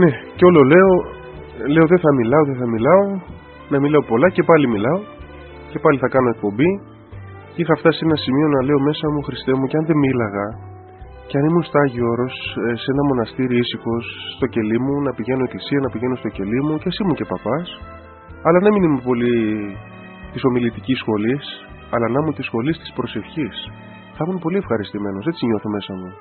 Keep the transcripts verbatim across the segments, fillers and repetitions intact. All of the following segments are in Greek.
Ναι, και όλο λέω, λέω δεν θα μιλάω, δεν θα μιλάω, να μιλάω πολλά και πάλι μιλάω και πάλι θα κάνω εκπομπή. Και είχα φτάσει σε ένα σημείο να λέω μέσα μου, Χριστέ μου, και αν δεν μίλαγα, και αν ήμουν στο Άγιο Όρος, σε ένα μοναστήρι ήσυχος, στο κελί μου, να πηγαίνω εκκλησία, να πηγαίνω στο κελί μου, και ας ήμουν και παπάς, αλλά να μην ήμουν πολύ της ομιλητικής σχολής, αλλά να ήμουν της σχολής της προσευχής. Θα ήμουν πολύ ευχαριστημένος, έτσι νιώθω μέσα μου.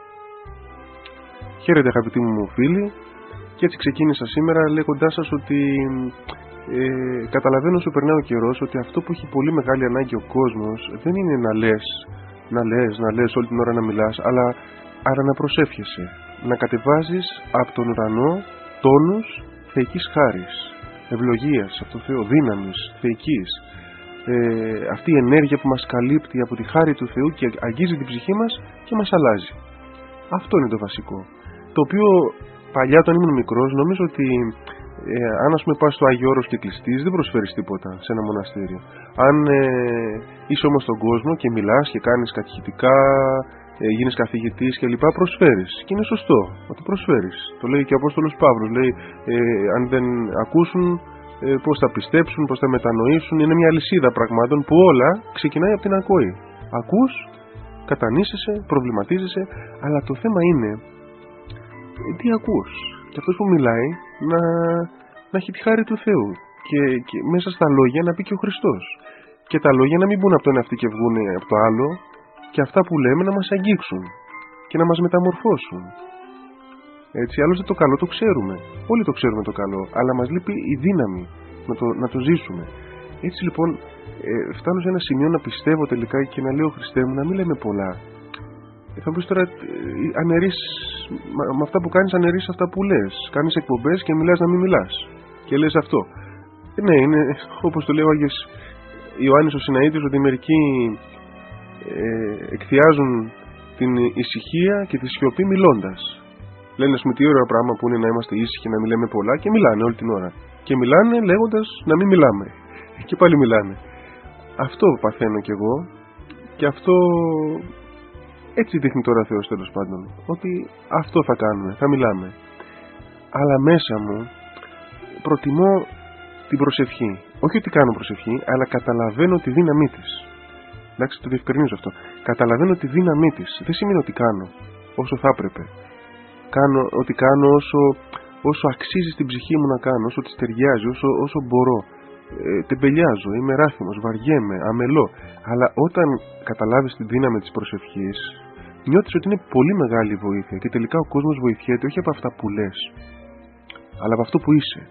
Χαίρετε αγαπητοί μου φίλοι, και έτσι ξεκίνησα σήμερα λέγοντάς σας ότι ε, καταλαβαίνω όσο περνάει ο καιρός ότι αυτό που έχει πολύ μεγάλη ανάγκη ο κόσμος δεν είναι να λες, να λες, να λες όλη την ώρα να μιλάς, αλλά, αλλά να προσεύχεσαι, να κατεβάζεις από τον ουρανό τόνους θεϊκής χάρης, ευλογίας από το Θεό, δύναμης θεϊκής, ε, αυτή η ενέργεια που μας καλύπτει από τη χάρη του Θεού και αγγίζει την ψυχή μας και μας αλλάζει. Αυτό είναι το βασικό, το οποίο παλιά όταν ήμουν μικρός νομίζω ότι ε, αν ας πούμε πας στο Άγιο Όρος και κλειστείς δεν προσφέρεις τίποτα σε ένα μοναστήριο. Αν ε, είσαι όμως στον κόσμο και μιλάς και κάνεις κατηχητικά, ε, γίνεις καθηγητής και λοιπά, προσφέρεις και είναι σωστό ότι προσφέρεις. Το λέει και ο Απόστολος Παύλος, λέει ε, αν δεν ακούσουν ε, πώς θα πιστέψουν, πώς θα μετανοήσουν. Είναι μια λυσίδα πραγμάτων που όλα ξεκινάει από την ακοή. Ακούς, κατανήσεσαι, προβληματίζεσαι, αλλά το θέμα είναι τι ακούς, και αυτός που μιλάει να, να έχει τη χάρη του Θεού και, και μέσα στα λόγια να πει και ο Χριστός, και τα λόγια να μην μπουν από το ένα αυτοί και βγουν από το άλλο, και αυτά που λέμε να μας αγγίξουν και να μας μεταμορφώσουν. Έτσι, άλλωστε το καλό το ξέρουμε, όλοι το ξέρουμε το καλό, αλλά μας λείπει η δύναμη να το, να το ζήσουμε. Έτσι λοιπόν ε, φτάνω σε ένα σημείο να πιστεύω τελικά και να λέω, Χριστέ μου, να μην λέμε πολλά. Θα μου πεις τώρα, αναιρείς, με αυτά που κάνεις αναιρείς αυτά που λες. Κάνεις εκπομπές και μιλάς να μην μιλάς. Και λες αυτό. Ε, ναι, είναι όπως το λέει ο Άγιος Ιωάννης ο Συναήτης, ότι μερικοί ε, εκθιάζουν την ησυχία και τη σιωπή μιλώντας. Λένε, ας πούμε, τι ωραίο πράγμα που είναι να είμαστε ήσυχοι, να μιλάμε πολλά, και μιλάνε όλη την ώρα. Και μιλάνε λέγοντας να μην μιλάμε. Και πάλι μιλάνε. Αυτό παθαίνω κι εγώ, και αυτό... Έτσι δείχνει τώρα ο Θεός, τέλος πάντων, ότι αυτό θα κάνουμε, θα μιλάμε. Αλλά μέσα μου προτιμώ την προσευχή. Όχι ότι κάνω προσευχή, αλλά καταλαβαίνω τη δύναμή της. Εντάξει, το διευκρινίζω αυτό. Καταλαβαίνω τη δύναμή της. Δεν σημαίνει ότι κάνω όσο θα έπρεπε. Κάνω ότι κάνω όσο, όσο αξίζει στην ψυχή μου να κάνω, όσο της ταιριάζει, όσο, όσο μπορώ. Ε, τεμπελιάζω, είμαι ράθιμος, βαριέμαι, αμελώ. Αλλά όταν καταλάβεις τη δύναμη της προσευχής, νιώθεις ότι είναι πολύ μεγάλη βοήθεια και τελικά ο κόσμος βοηθιέται όχι από αυτά που λες, αλλά από αυτό που είσαι.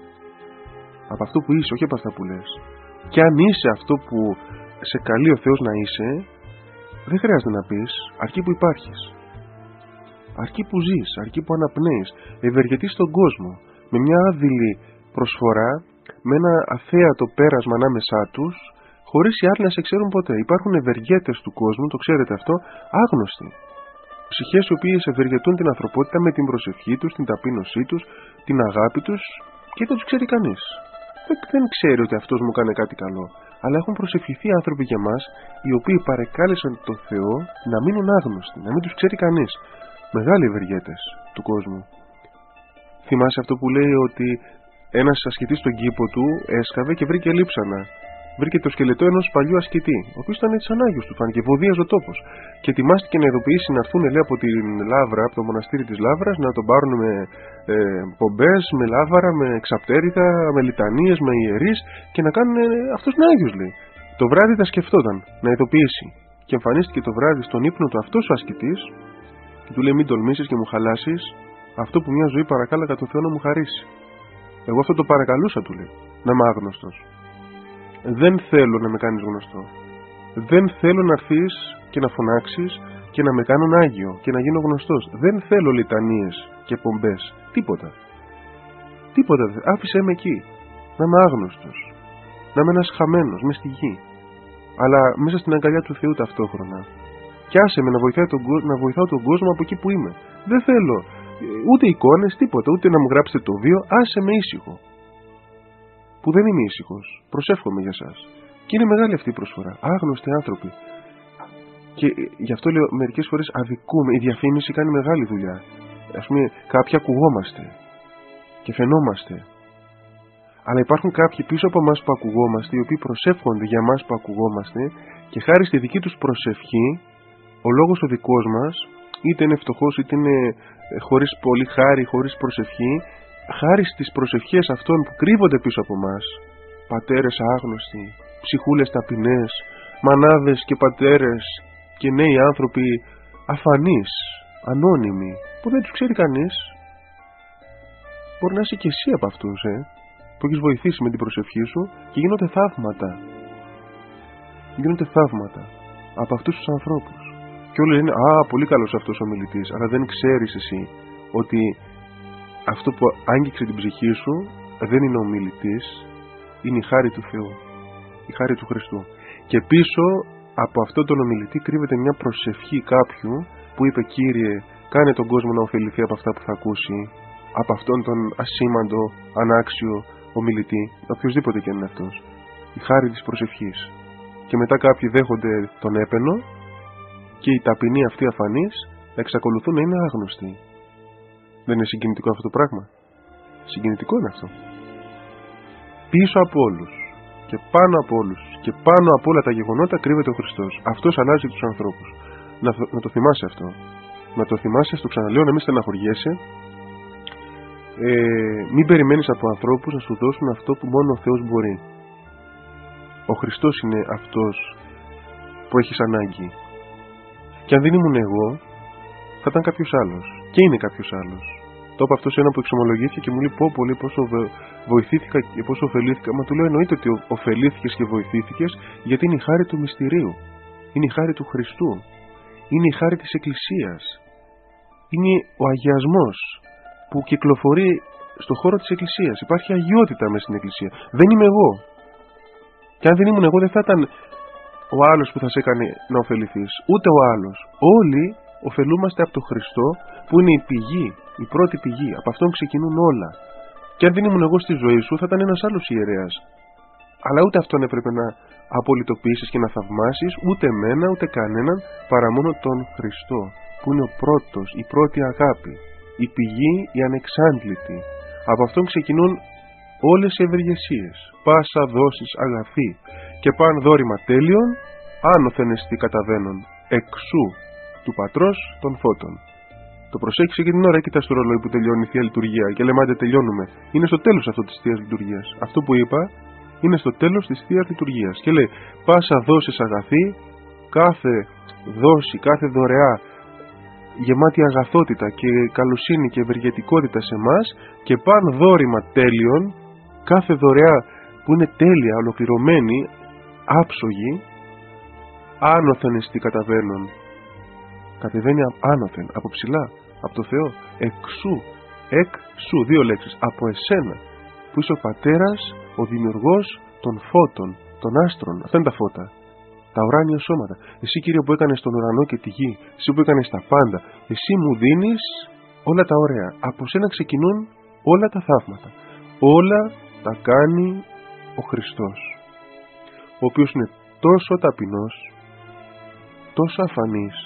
Από αυτό που είσαι, όχι από αυτά που λες. Και αν είσαι αυτό που σε καλεί ο Θεός να είσαι, δεν χρειάζεται να πεις, αρκεί που υπάρχεις, αρκεί που ζεις, αρκεί που αναπνέεις, ευεργετείς τον κόσμο με μια άδειλη προσφορά, με ένα αθέατο πέρασμα ανάμεσά τους, χωρίς οι άλλοι να σε ξέρουν ποτέ. Υπάρχουν ευεργέτες του κόσμου, το ξέρετε αυτό, άγνωστοι. Ψυχές οι οποίες ευεργετούν την ανθρωπότητα με την προσευχή τους, την ταπείνωσή τους, την αγάπη τους, και δεν τους ξέρει κανείς. Δεν, δεν ξέρει ότι αυτός μου κάνει κάτι καλό. Αλλά έχουν προσευχηθεί άνθρωποι για μας, οι οποίοι παρεκάλεσαν τον Θεό να μείνουν άγνωστοι, να μην τους ξέρει κανείς. Μεγάλοι ευεργέτες του κόσμου. Θυμάσαι αυτό που λέει ότι ένας ασκητής στον κήπο του έσκαβε και βρήκε λείψανα. Βρήκε το σκελετό ενός παλιού ασκητή, ο οποίος ήταν της ανάγκης του, φάνηκε, βωδίαζε ο τόπος. Και ετοιμάστηκε να ειδοποιήσει να έρθουν, λέει, από την Λάβρα, από το μοναστήρι της Λάβρας, να τον πάρουν με ε, πομπές, με λάβαρα, με ξαπτέρικα, με λιτανίες, με ιερείς, και να κάνουν ε, αυτός να Άγιος, λέει. Το βράδυ τα σκεφτόταν να ειδοποιήσει. Και εμφανίστηκε το βράδυ στον ύπνο του αυτός ο ασκητής, και του λέει, μην τολμήσεις και μου χαλάσεις αυτό που μια ζωή παρακάλαγα το Θεό να μου χαρίσει. Εγώ αυτό το παρακαλούσα, του λέει, να είμαι άγνωστος. Δεν θέλω να με κάνεις γνωστό. Δεν θέλω να έρθεις και να φωνάξεις και να με κάνουν Άγιο και να γίνω γνωστός. Δεν θέλω λιτανίες και πομπές. Τίποτα. Τίποτα. Άφησέ με εκεί. Να είμαι άγνωστος. Να είμαι ένας χαμένος μες στη γη. Αλλά μέσα στην αγκαλιά του Θεού ταυτόχρονα. Και άσε με να βοηθάω τον, να βοηθάω τον κόσμο από εκεί που είμαι. Δεν θέλω ούτε εικόνες, τίποτα. Ούτε να μου γράψετε το βίο. Άσε με ήσυχο. Που δεν είμαι ήσυχος. Προσεύχομαι για σας. Και είναι μεγάλη αυτή η προσφορά. Άγνωστοι άνθρωποι. Και γι' αυτό λέω μερικές φορές αδικούμε. Η διαφήμιση κάνει μεγάλη δουλειά. Ας πούμε, κάποιοι ακουγόμαστε. και φαινόμαστε. Αλλά υπάρχουν κάποιοι πίσω από εμάς που ακουγόμαστε, οι οποίοι προσεύχονται για εμάς που ακουγόμαστε και χάρη στη δική τους προσευχή, ο λόγος ο δικός μας, είτε είναι φτωχός είτε είναι χωρίς πολύ χάρη, χωρίς προσευχή, χάρη στις προσευχές αυτών που κρύβονται πίσω από εμάς, πατέρες άγνωστοι, ψυχούλες ταπεινές, μανάδες και πατέρες και νέοι άνθρωποι αφανείς, ανώνυμοι, που δεν τους ξέρει κανείς, μπορεί να είσαι και εσύ από αυτούς, ε, που έχεις βοηθήσει με την προσευχή σου και γίνονται θαύματα. Γίνονται θαύματα από αυτούς τους ανθρώπους. Και όλοι λένε, α, πολύ καλός αυτός ο μιλητής, αλλά δεν ξέρεις εσύ ότι αυτό που άγγιξε την ψυχή σου δεν είναι ο μιλητής, είναι η χάρη του Θεού, η χάρη του Χριστού. Και πίσω από αυτόν τον ομιλητή κρύβεται μια προσευχή κάποιου που είπε, Κύριε, κάνε τον κόσμο να ωφεληθεί από αυτά που θα ακούσει, από αυτόν τον ασήμαντο, ανάξιο ομιλητή, οποιοδήποτε και είναι αυτός. Η χάρη της προσευχής. Και μετά κάποιοι δέχονται τον έπαινο και οι ταπεινοί αυτοί αφανείς εξακολουθούν να είναι άγνωστοι. Δεν είναι συγκινητικό αυτό το πράγμα? Συγκινητικό είναι αυτό. Πίσω από όλους και πάνω από όλους και πάνω από όλα τα γεγονότα κρύβεται ο Χριστός. Αυτός αλλάζει τους ανθρώπους. Να, να το θυμάσαι αυτό. Να το θυμάσαι, στο ξαναλέω, να μην στεναχωριέσαι. Ε, μην περιμένεις από ανθρώπους να σου δώσουν αυτό που μόνο ο Θεός μπορεί. Ο Χριστός είναι αυτός που έχεις ανάγκη. Και αν δεν ήμουν εγώ, θα ήταν κάποιος άλλος. Και είναι κάποιος άλλος. Το είπα αυτό σε ένα που εξομολογήθηκε και μου λέει, πω πολύ πόσο βοηθήθηκα και πόσο ωφελήθηκα. Μα του λέω, εννοείται ότι ωφελήθηκες και βοηθήθηκες, γιατί είναι η χάρη του μυστηρίου. Είναι η χάρη του Χριστού. Είναι η χάρη της Εκκλησίας. Είναι ο αγιασμός που κυκλοφορεί στον χώρο της Εκκλησίας. Υπάρχει αγιότητα μέσα στην Εκκλησία. Δεν είμαι εγώ. Και αν δεν ήμουν εγώ, δεν θα ήταν ο άλλος που θα σε έκανε να ωφεληθείς. Ούτε ο άλλος. Όλοι ωφελούμαστε από τον Χριστό, που είναι η πηγή, η πρώτη πηγή. Από αυτόν ξεκινούν όλα. Και αν δεν ήμουν εγώ στη ζωή σου, θα ήταν ένας άλλος ιερέας. Αλλά ούτε αυτόν έπρεπε να απολυτοποιήσεις και να θαυμάσεις, ούτε εμένα, ούτε κανέναν, παρά μόνο τον Χριστό, που είναι ο πρώτος, η πρώτη αγάπη, η πηγή, η ανεξάντλητη. Από αυτόν ξεκινούν όλες οι ευεργεσίες, πάσα δόσεις αγαθή και παν δόρημα τέλειων, άνωθεν εστί καταβαίνον, εξού του Πατρός των Φώτων. Το προσέξτε και την ώρα, κοίτα στο ρολόι που τελειώνει η Θεία Λειτουργία και λέμε άντε τελειώνουμε. Είναι στο τέλος αυτό της Θείας Λειτουργίας. Αυτό που είπα είναι στο τέλος της Θείας Λειτουργίας. Και λέει, πάσα δόσεις αγαθή, κάθε δόση, κάθε δωρεά γεμάτη αγαθότητα και καλοσύνη και ευεργετικότητα σε εμάς και παν δόρημα τέλειων, κάθε δωρεά που είναι τέλεια, ολοκληρωμένη, άψογη, άνωθεν εστί καταβαίνουν. Κατεβαίνει άνωθεν, από ψηλά, από το Θεό, εξού, εξού, δύο λέξεις, από εσένα, που είσαι ο Πατέρας, ο Δημιουργός των φώτων, των άστρων. Αυτά είναι τα φώτα, τα ουράνια σώματα. Εσύ, Κύριε, που έκανες τον ουρανό και τη γη, εσύ που έκανες τα πάντα, εσύ μου δίνεις όλα τα ωραία. Από σένα ξεκινούν όλα τα θαύματα. Όλα τα κάνει ο Χριστός, ο οποίος είναι τόσο ταπεινός, τόσο αφανής,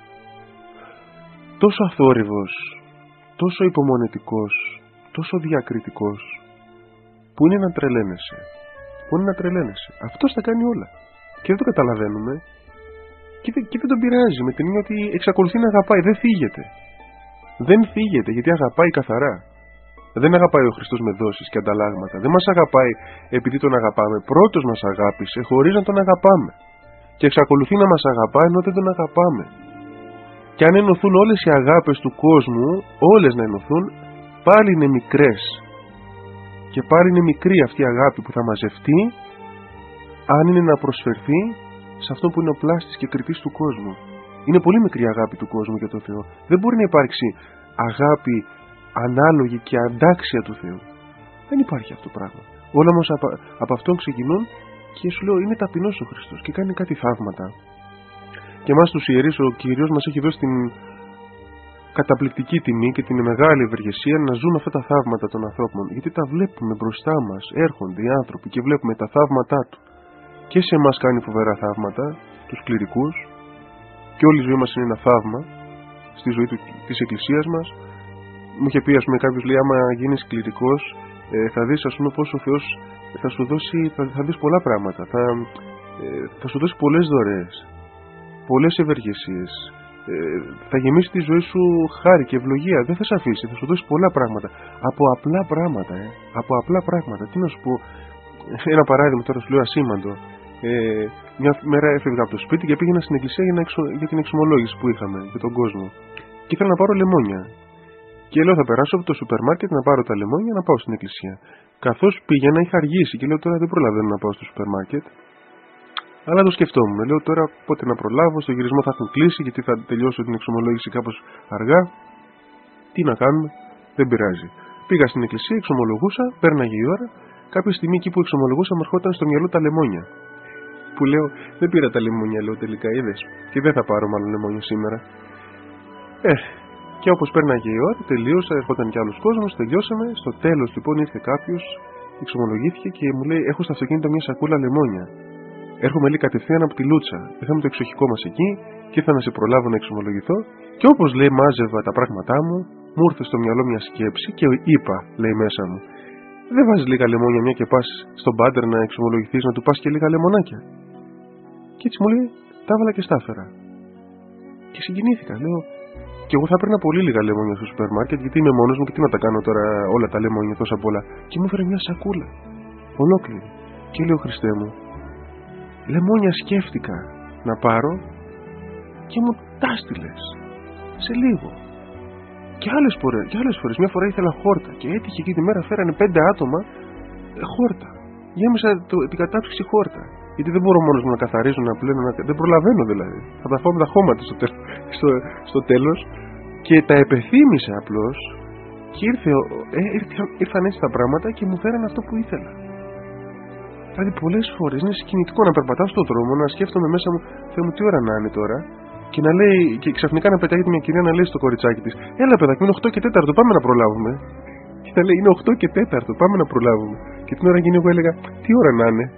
τόσο αθόρυβος, τόσο υπομονετικός, τόσο διακριτικός, που είναι να τρελαίνεσαι. Που είναι να τρελαίνεσαι. Αυτός τα κάνει όλα. Και δεν το καταλαβαίνουμε και δεν, και δεν τον πειράζει, με την έννοια ότι εξακολουθεί να αγαπάει. Δεν θίγεται. Δεν θίγεται γιατί αγαπάει καθαρά. Δεν αγαπάει ο Χριστός με δόσεις και ανταλλάγματα. Δεν μας αγαπάει επειδή τον αγαπάμε. Πρώτος μας αγάπησε χωρίς να τον αγαπάμε. Και εξακολουθεί να μας αγαπάει ενώ δεν τον αγαπάμε. Και αν ενωθούν όλες οι αγάπες του κόσμου, όλες να ενωθούν, πάλι είναι μικρές. Και πάλι είναι μικρή αυτή η αγάπη που θα μαζευτεί, αν είναι να προσφερθεί σε αυτό που είναι ο πλάστης και κριτής του κόσμου. Είναι πολύ μικρή η αγάπη του κόσμου για τον Θεό. Δεν μπορεί να υπάρξει αγάπη ανάλογη και αντάξια του Θεού. Δεν υπάρχει αυτό το πράγμα. Όλα όμως από, από αυτόν ξεκινούν και σου λέω είναι ταπεινός ο Χριστός και κάνει κάτι θαύματα. Και εμάς τους ιερείς ο Κύριος μας έχει δώσει την καταπληκτική τιμή και την μεγάλη ευεργεσία να ζούμε αυτά τα θαύματα των ανθρώπων. Γιατί τα βλέπουμε μπροστά μας, έρχονται οι άνθρωποι και βλέπουμε τα θαύματά του. Και σε εμάς κάνει φοβερά θαύματα, τους κληρικούς, και όλη η ζωή μας είναι ένα θαύμα στη ζωή του, της Εκκλησίας μας. μου είχε πει, ας πούμε, κάποιος λέει: άμα γίνεις κληρικός, ε, θα δεις, ας πούμε, πως ο Θεός θα σου δώσει, θα, θα δεις πολλά πράγματα. Θα, ε, θα σου δώσει πολλές δωρεές, πολλές ευεργεσίες. Ε, θα γεμίσει τη ζωή σου χάρη και ευλογία. Δεν θα σε αφήσει, θα σου δώσει πολλά πράγματα. Από απλά πράγματα, ε. Από απλά πράγματα. Τι να σου πω, ένα παράδειγμα τώρα σου λέω ασήμαντο. Ε, μια μέρα έφευγα από το σπίτι και πήγαινα στην εκκλησία για, εξο, για την εξομολόγηση που είχαμε για τον κόσμο. Και ήθελα να πάρω λεμόνια. Και λέω: θα περάσω από το σούπερ μάρκετ να πάρω τα λεμόνια να πάω στην εκκλησία. Καθώς πήγαινα, είχα αργήσει και λέω: τώρα δεν προλαβαίνω να πάω στο σούπερ μάρκετ. Αλλά το σκεφτόμουν. Λέω: τώρα πότε να προλάβω, στο γυρισμό θα έχουν κλείσει γιατί θα τελειώσω την εξομολόγηση κάπως αργά. Τι να κάνουμε, δεν πειράζει. Πήγα στην εκκλησία, εξομολογούσα, πέρναγε η ώρα. Κάποια στιγμή εκεί που εξομολογούσα, μου ερχόταν στο μυαλό τα λεμόνια. Που λέω: δεν πήρα τα λεμόνια, λέω τελικά, είδες. Και δεν θα πάρω μάλλον λεμόνια σήμερα. Ε, και όπως πέρναγε η ώρα, τελείωσα, ερχόταν κι άλλος κόσμος, τελειώσαμε. Στο τέλος λοιπόν ήρθε κάποιος, εξομολογήθηκε και μου λέει: έχω στο αυτοκίνητο μια σακούλα λεμόνια. Έρχομαι λέει κατευθείαν από τη Λούτσα. Είχαμε το εξοχικό μας εκεί και ήρθα να σε προλάβω να εξομολογηθώ. Και όπως λέει, μάζευα τα πράγματά μου, μου ήρθε στο μυαλό μια σκέψη και είπα, λέει μέσα μου: δεν βάζεις λίγα λεμόνια μια και πας στον Πάντερ να εξομολογηθείς, να του πας και λίγα λεμονάκια? Και έτσι μου λέει: τα έβαλα και στάφερα. Και συγκινήθηκα, λέω: και εγώ θα έπαιρνα πολύ λίγα λεμόνια στο σούπερ μάρκετ, γιατί είμαι μόνος μου και τι να τα κάνω τώρα όλα τα λεμόνια τόσα πολλά. Και μου έφερε μια σακούλα ολόκληρη. Και λέω: Χριστέ μου, λεμόνια σκέφτηκα να πάρω και μου τα στείλες σε λίγο. Και άλλες φορές, και άλλες φορές, μια φορά ήθελα χόρτα και έτυχε εκεί τη μέρα φέρανε πέντε άτομα ε, χόρτα. Γέμισα το, την κατάψυξη χόρτα. Γιατί δεν μπορώ μόνος μου να καθαρίζω, να πλένω, να... δεν προλαβαίνω δηλαδή. Θα τα φάω με τα χώματα στο, τέλ... στο... στο τέλος. Και τα επεθύμησα απλώς και ήρθε, ε, ήρθαν, ήρθαν έτσι τα πράγματα και μου φέραν αυτό που ήθελα. Δηλαδή πολλές φορές είναι συγκινητικό να περπατάω στον δρόμο, να σκέφτομαι μέσα μου: Θεέ μου, τι ώρα να είναι τώρα. Και να λέει, και ξαφνικά να πετάγεται μια κυρία να λέει στο κοριτσάκι της: έλα παιδάκι, είναι οκτώ και τέταρτο, πάμε να προλάβουμε. Και να λέει: είναι οκτώ και τέταρτο, πάμε να προλάβουμε. Και την ώρα εκείνη εγώ έλεγα: τι ώρα να είναι.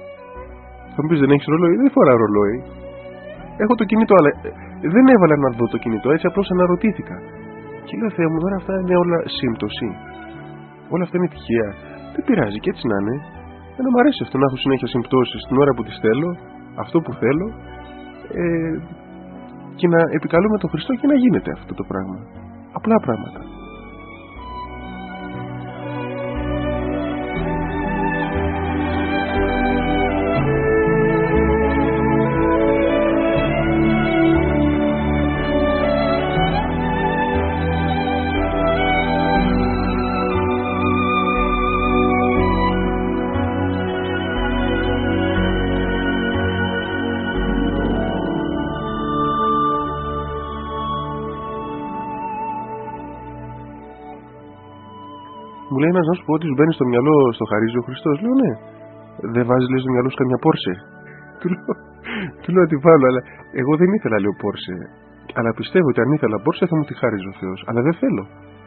Θα μου πεις: δεν έχεις ρολόι? Δεν φοράω ρολόι. Έχω το κινητό, αλλά δεν έβαλα να δω το κινητό, έτσι απλώς αναρωτήθηκα. Και λέω: Θεέ μου, τώρα αυτά είναι όλα σύμπτωση. Όλα αυτά είναι τυχαία. Δεν πειράζει, και έτσι να είναι. Δεν μου αρέσει αυτό να έχω συνέχεια συμπτώσεις την ώρα που τις θέλω, αυτό που θέλω. Ε, και να επικαλούμε τον Χριστό και να γίνεται αυτό το πράγμα. Απλά πράγματα. Μου λέει ένας να σου πω ότι σου μπαίνει στο μυαλό, στο χαρίζει ο Χριστός. Λέω: ναι. Δεν βάζεις λέει στο μυαλό σου καμιά Πόρσε? Του λέω, του λέω ότι βάλω, αλλά εγώ δεν ήθελα λέω Πόρσε. Αλλά πιστεύω ότι αν ήθελα Πόρσε θα μου τη χάριζε ο Θεός. Αλλά δεν θέλω.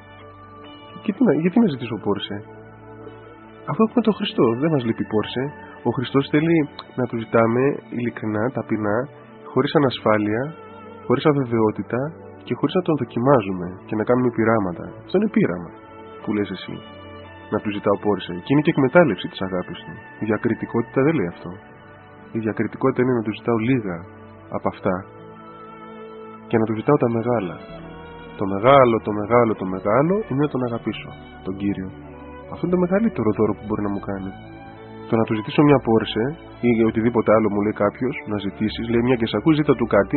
Και τι να, γιατί να ζητήσω Πόρσε? Αφού έχουμε τον Χριστό, δεν μας λείπει Πόρσε. Ο Χριστός θέλει να του ζητάμε ειλικρινά, ταπεινά, χωρίς ανασφάλεια, χωρίς αβεβαιότητα και χωρίς να τον δοκιμάζουμε και να κάνουμε πειράματα. Αυτό είναι πείραμα που λες εσύ. Να του ζητάω Πόρσε. Και είναι και εκμετάλλευση της αγάπης του. Η διακριτικότητα δεν λέει αυτό. Η διακριτικότητα είναι να του ζητάω λίγα από αυτά και να του ζητάω τα μεγάλα. Το μεγάλο, το μεγάλο, το μεγάλο είναι να τον αγαπήσω, τον Κύριο. Αυτό είναι το μεγαλύτερο δώρο που μπορεί να μου κάνει. Το να του ζητήσω μια Πόρσε ή οτιδήποτε άλλο μου λέει κάποιος να ζητήσεις, λέει μια και σ' ακούει, ζήτα του κάτι.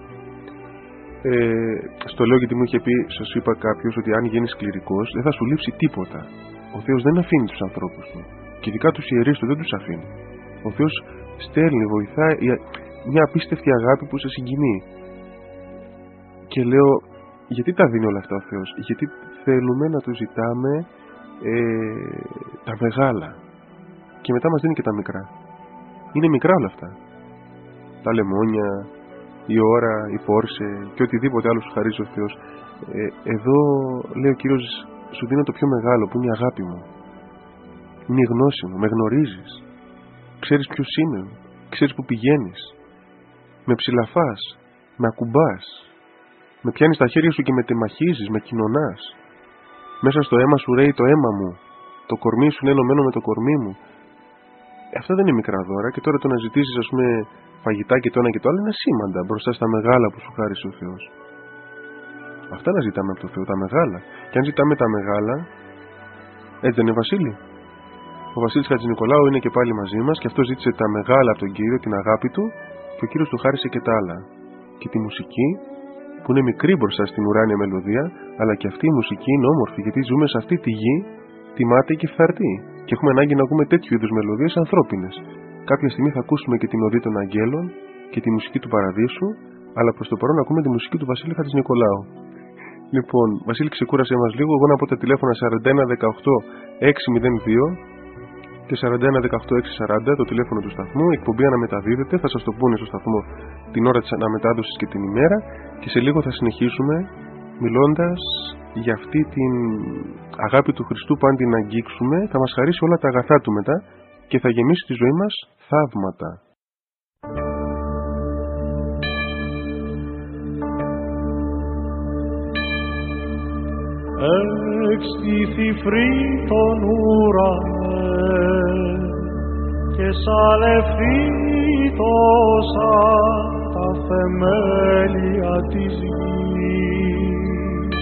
Ε, στο λέω γιατί μου είχε πει, σας είπα κάποιος, ότι αν γίνεις κληρικός δεν θα σου λείψει τίποτα. Ο Θεός δεν αφήνει τους ανθρώπους του. Και ειδικά τους ιερείς του δεν τους αφήνει. Ο Θεός στέλνει, βοηθάει, μια απίστευτη αγάπη που σε συγκινεί. Και λέω, γιατί τα δίνει όλα αυτά ο Θεός? Γιατί θέλουμε να του ζητάμε ε, τα μεγάλα. Και μετά μας δίνει και τα μικρά. Είναι μικρά όλα αυτά. Τα λεμόνια, η ώρα, η Πόρσε και οτιδήποτε άλλο σου χαρίζει ο Θεός. Ε, εδώ λέει ο Κύριος, σου δίνω το πιο μεγάλο που είναι η αγάπη μου. Είναι η γνώση μου, με γνωρίζεις. Ξέρεις ποιος είμαι, ξέρεις που πηγαίνεις. Με ψηλαφάς, με ακουμπάς. Με πιάνεις τα χέρια σου και με τεμαχίζεις, με κοινωνάς. Μέσα στο αίμα σου ρέει το αίμα μου. Το κορμί σου είναι ενωμένο με το κορμί μου. Ε, αυτά δεν είναι μικρά δώρα. Και τώρα το να ζητήσεις, ας πούμε, φαγητά και το ένα και το άλλο είναι σήμαντα μπροστά στα μεγάλα που σου χάρισε ο Θεός. Αυτά να ζητάμε από το Θεό, τα μεγάλα. Και αν ζητάμε τα μεγάλα, έτσι δεν είναι, Βασίλη? Ο Βασίλης Χατζηνικολάου είναι και πάλι μαζί μας και αυτό ζήτησε τα μεγάλα από τον Κύριο, την αγάπη του, και ο Κύριος του χάρισε και τα άλλα. Και τη μουσική, που είναι μικρή μπροστά στην ουράνια μελωδία, αλλά και αυτή η μουσική είναι όμορφη, γιατί ζούμε σε αυτή τη γη, τιμάται και φθαρτή. Και έχουμε ανάγκη να ακούμε τέτοιου είδους μελωδίες ανθρώπινες. Κάποια στιγμή θα ακούσουμε και την οδή των αγγέλων και τη μουσική του Παραδείσου, αλλά προς το παρόν ακούμε τη μουσική του Βασίλη Χατζηνικολάου. Λοιπόν, Βασίλη, ξεκούρασέ μας λίγο. Εγώ να πω τα τηλέφωνα σαράντα ένα δεκαοκτώ εξακόσια δύο και σαράντα ένα δεκαοκτώ εξακόσια σαράντα, το τηλέφωνο του σταθμού. Η εκπομπή αναμεταδίδεται, θα σας το πούνε στο σταθμό την ώρα της αναμετάδοσης και την ημέρα. Και σε λίγο θα συνεχίσουμε μιλώντας για αυτή την αγάπη του Χριστού που αν την αγγίξουμε θα μας χαρίσει όλα τα αγαθά του μετά και θα γεμίσει τη ζωή μας θαύματα. Εξτήθη τον ουρανέ και σαλευθεί τόσα τα θεμέλια της γης.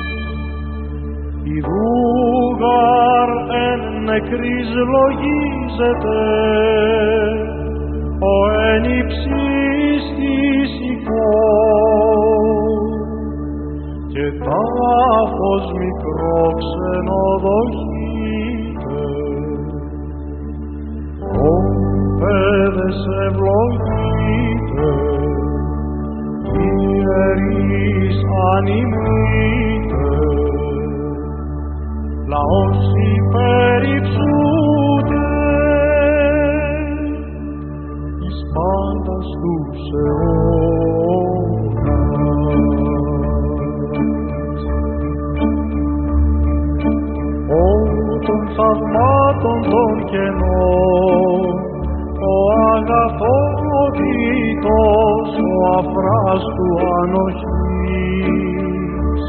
Ιδούγαρ εν νεκρής λογίζεται ο εν υψής της εικόν και τάφος μικρό ξενοδοχείται. Ω παιδες ευλογείτε, ιερείς ανημνείτε, λαός υπερυψούτε εις πάντας τους αιώνας. Των θαυμάτων των κενών, ο αγαθότητος, ο αφράστου ανοχής,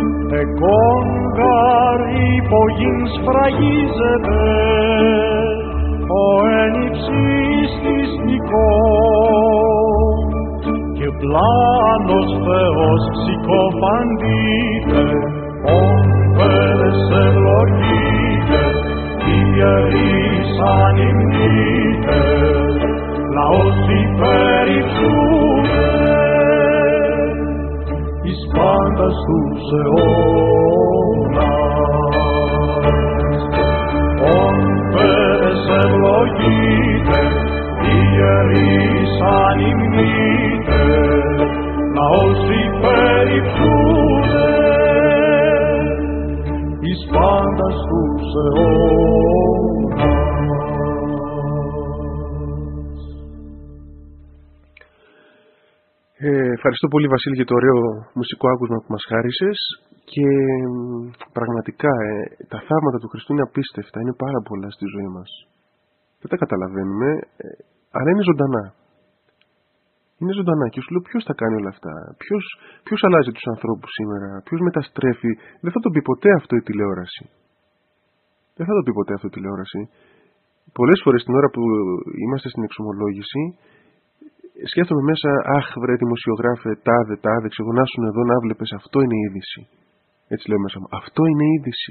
εκόγκαρ υπογειν σφραγίζεται, ο εν υψής της εικόν, και πλάνος Θεός συκοφαντείται, όμπερες ευλογείτε, ιερείς ανυμνείτε, λαός υπερυψούτε εις πάντας τους αιώνας. Όμπερες ευλογείτε, ιερείς ανυμνείτε, λαός υπερυψούτε εις πάντας τους αιώνας. Ε, ευχαριστώ πολύ, Βασίλη, για το ωραίο μουσικό άκουσμα που μας χάρισες και πραγματικά ε, τα θαύματα του Χριστού είναι απίστευτα, είναι πάρα πολλά στη ζωή μας. Δεν τα καταλαβαίνουμε, ε, αλλά είναι ζωντανά. Είναι ζωντανά και σου λέω ποιος θα κάνει όλα αυτά, ποιος, ποιος αλλάζει τους ανθρώπους σήμερα, ποιος μεταστρέφει. Δεν θα το πει ποτέ αυτό η τηλεόραση. Δεν θα το πει ποτέ αυτό η τηλεόραση. Πολλές φορές την ώρα που είμαστε στην εξομολόγηση σκέφτομαι μέσα, αχ βρε δημοσιογράφε, τάδε, τάδε, ξεγονάσουν εδώ να βλέπεις, αυτό είναι η είδηση. Έτσι λέω μέσα μου, αυτό είναι η είδηση.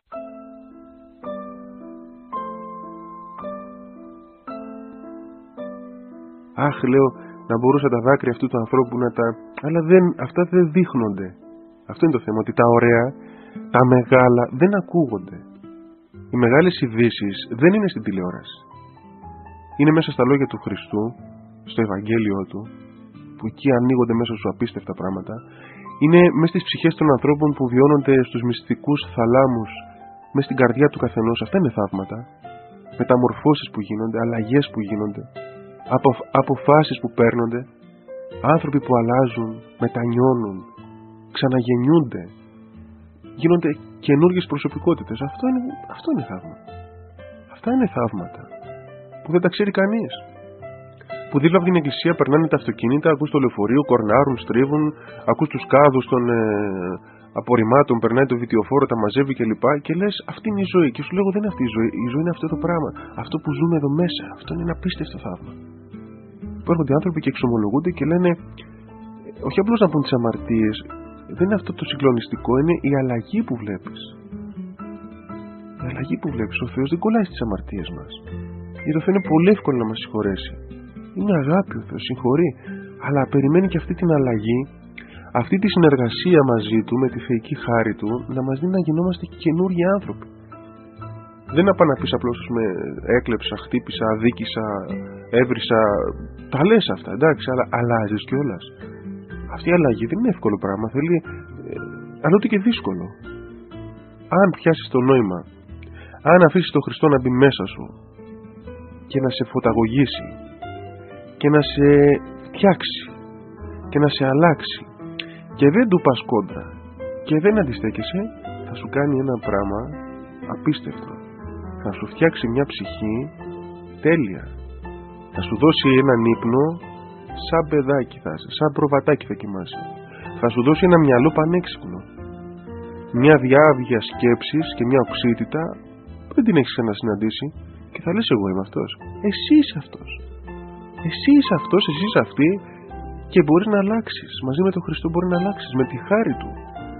Αχ, λέω, να μπορούσα τα δάκρυα αυτού του ανθρώπου να τα... Αλλά δεν, αυτά δεν δείχνονται. Αυτό είναι το θέμα, ότι τα ωραία, τα μεγάλα δεν ακούγονται. Οι μεγάλες ειδήσεις δεν είναι στην τηλεόραση. Είναι μέσα στα λόγια του Χριστού, στο Ευαγγέλιο του, που εκεί ανοίγονται μέσα σου απίστευτα πράγματα. Είναι μέσα στις ψυχές των ανθρώπων που βιώνονται στους μυστικούς θαλάμους, μέσα στην καρδιά του καθενός. Αυτά είναι θαύματα. Μεταμορφώσεις που γίνονται, αλλαγές που γίνονται, απο, αποφάσεις που παίρνονται, άνθρωποι που αλλάζουν, μετανιώνουν, ξαναγεννιούνται, γίνονται καινούργιες προσωπικότητες. Αυτό είναι, αυτό είναι θαύμα. Αυτά είναι θαύματα που δεν τα ξέρει κανείς. Που δίπλα από την εκκλησία περνάνε τα αυτοκίνητα, ακούς το λεωφορείο, κορνάρουν, στρίβουν, ακούς τους κάδους των ε, απορριμμάτων, περνάει το βιτιοφόρο, τα μαζεύει κλπ. Και, και λες αυτή είναι η ζωή. Και σου λέω δεν είναι αυτή η ζωή. Η ζωή είναι αυτό το πράγμα. Αυτό που ζούμε εδώ μέσα. Αυτό είναι ένα απίστευτο θαύμα. Που έρχονται άνθρωποι και εξομολογούνται και λένε, όχι απλώς να πούν τις αμαρτίες, δεν είναι αυτό το συγκλονιστικό, είναι η αλλαγή που βλέπεις. Η αλλαγή που βλέπεις. Ο Θεός δεν κολλάει στις αμαρτίες μας. Γιατί το Θεό είναι πολύ εύκολο να μας συγχωρέσει. Είναι αγάπη ο Θεός, συγχωρεί. Αλλά περιμένει και αυτή την αλλαγή, αυτή τη συνεργασία μαζί του, με τη θεϊκή χάρη του, να μας δίνει να γινόμαστε καινούργιοι άνθρωποι. Δεν να πάει να πεις απλώς με έκλεψα, χτύπησα, αδίκησα, έβρισα. Τα λες αυτά, εντάξει, αλλά αλλάζεις κιόλας. Αυτή η αλλαγή δεν είναι εύκολο πράγμα, θέλει ε, αλλότι και δύσκολο. Αν πιάσεις το νόημα, αν αφήσεις τον Χριστό να μπει μέσα σου και να σε φωταγωγήσει και να σε φτιάξει και να σε αλλάξει και δεν του πας κόντρα και δεν αντιστέκεσαι, θα σου κάνει ένα πράγμα απίστευτο. Θα σου φτιάξει μια ψυχή τέλεια. Θα σου δώσει έναν ύπνο σαν παιδάκι θα είσαι, σαν προβατάκι θα κοιμάσαι. Θα σου δώσει ένα μυαλό πανέξυπνο. Μια διάβγεια σκέψης και μια οξύτητα που δεν την έχεις ξανασυναντήσει και θα λες εγώ είμαι αυτός. Εσύ είσαι αυτός. Εσύ είσαι αυτός, εσύ είσαι αυτή και μπορείς να αλλάξεις. Μαζί με τον Χριστό μπορεί να αλλάξεις με τη χάρη του.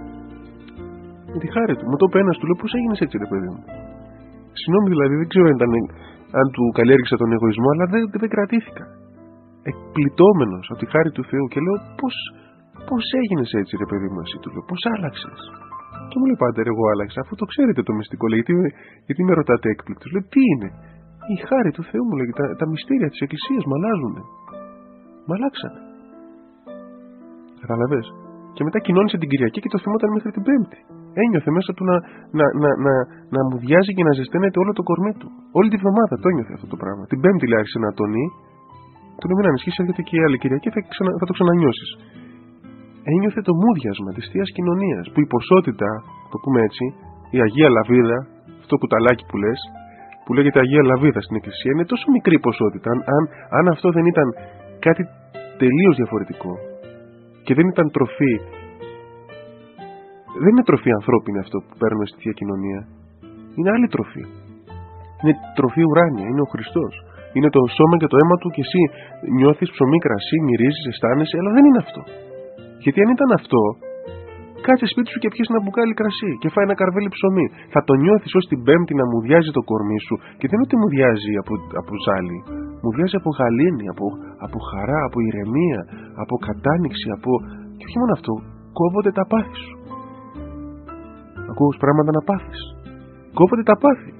Με τη χάρη του. Μου το είπε ένας, του λέω πώς έγινες έτσι ρε παιδί μου. Συγγνώμη δηλαδή, δεν ξέρω αν, ήταν, αν του καλλιέργησα τον εγωισμό, αλλά δεν, δεν κρατήθηκα. Εκπληττόμενος από τη χάρη του Θεού και λέω πώς, πώς έγινες έτσι ρε παιδί μου εσύ, του λέω, πώς άλλαξες. Και μου λέει πάτερ εγώ άλλαξα, αφού το ξέρετε το μυστικό, λέει, γιατί, γιατί με ρωτάτε έκπληκτος. Λέω τι είναι, η χάρη του Θεού μου λέει, τα, τα μυστήρια της Εκκλησίας μ' αλλάζουν. Μ' αλλάξανε. Καταλαβες. Και μετά κοινώνησε την Κυριακή και το θυμόταν μέχρι την Πέμπτη. Ένιωθε μέσα του να, να, να, να, να μου διάζει και να ζεσταίνεται όλο το κορμί του. Όλη τη βδομάδα το ένιωθε αυτό το πράγμα. Την Πέμπτη λέει άρχισε να τονεί. Του λέω μην ανησυχείς, έρχεται και η άλλη Κυριακή θα, ξανα, θα το ξανανιώσεις. Ένιωθε το μούδιασμα της Θείας Κοινωνίας. Που η ποσότητα, το πούμε έτσι, η Αγία Λαβίδα, αυτό κουταλάκι που λες, που λέγεται Αγία Λαβίδα στην Εκκλησία, είναι τόσο μικρή ποσότητα. Αν, αν, αν αυτό δεν ήταν κάτι τελείως διαφορετικό και δεν ήταν τροφή. Δεν είναι τροφή ανθρώπινη αυτό που παίρνουμε στη Θεία Κοινωνία. Είναι άλλη τροφή. Είναι τροφή ουράνια. Είναι ο Χριστός. Είναι το σώμα και το αίμα του και εσύ νιώθεις ψωμί, κρασί, μυρίζεις, αισθάνεσαι, αλλά δεν είναι αυτό. Γιατί αν ήταν αυτό, κάτσε σπίτι σου και πιες ένα μπουκάλι κρασί και φάει ένα καρβέλι ψωμί. Θα το νιώθεις ως την Πέμπτη να μουδιάζει το κορμί σου και δεν είναι ότι μουδιάζει από, από ζάλι. Μουδιάζει από γαλήνη, από, από χαρά, από ηρεμία, από κατάνοιξη, από... Και όχι μόνο αυτό, κόβονται τα πάθη σου. Ακούω πράγματα να πάθεις. Κόβονται τα πάθη.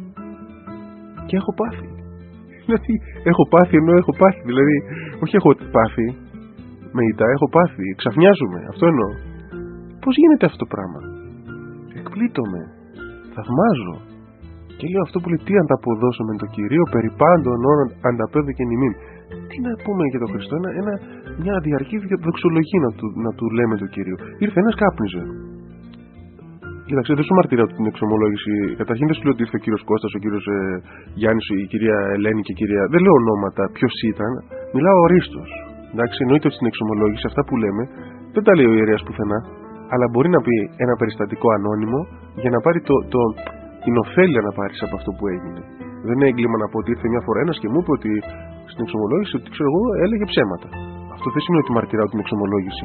Και έχω πάθει. Δηλαδή, έχω πάθει ενώ έχω πάθει. Δηλαδή, όχι έχω πάθει με ητά, έχω πάθει. Ξαφνιάζομαι. Αυτό εννοώ. Πώς γίνεται αυτό το πράγμα. Εκπλήττομαι. Θαυμάζω. Και λέω αυτό που λέει, τι ανταποδώσω με τον Κυρίο, περί πάντων όρων ανταπέδω και νημήν. Τι να πούμε για τον Χριστό, ένα, ένα, μια διαρκή δοξολογία να του, να του λέμε τον Κύριο. Ήρθε ένας κάπνιζε. Κοίταξε, δεν σου μαρτυράω την εξομολόγηση. Καταρχήν δεν σου λέω ότι ήρθε ο κύριος Κώστας, ο κύριος ε, Γιάννης, η κυρία Ελένη και η κυρία. Δεν λέω ονόματα, ποιος ήταν. Μιλάω ορίστος. Εντάξει, εννοείται ότι στην εξομολόγηση αυτά που λέμε δεν τα λέει ο ιερέας πουθενά. Αλλά μπορεί να πει ένα περιστατικό ανώνυμο για να πάρει το, το, την ωφέλεια να πάρει από αυτό που έγινε. Δεν είναι έγκλημα να πω ότι ήρθε μια φορά ένας και μου είπε ότι στην εξομολόγηση ότι ξέρω εγώ έλεγε ψέματα. Αυτό δεν σημαίνει ότι μαρτυράω την εξομολόγηση.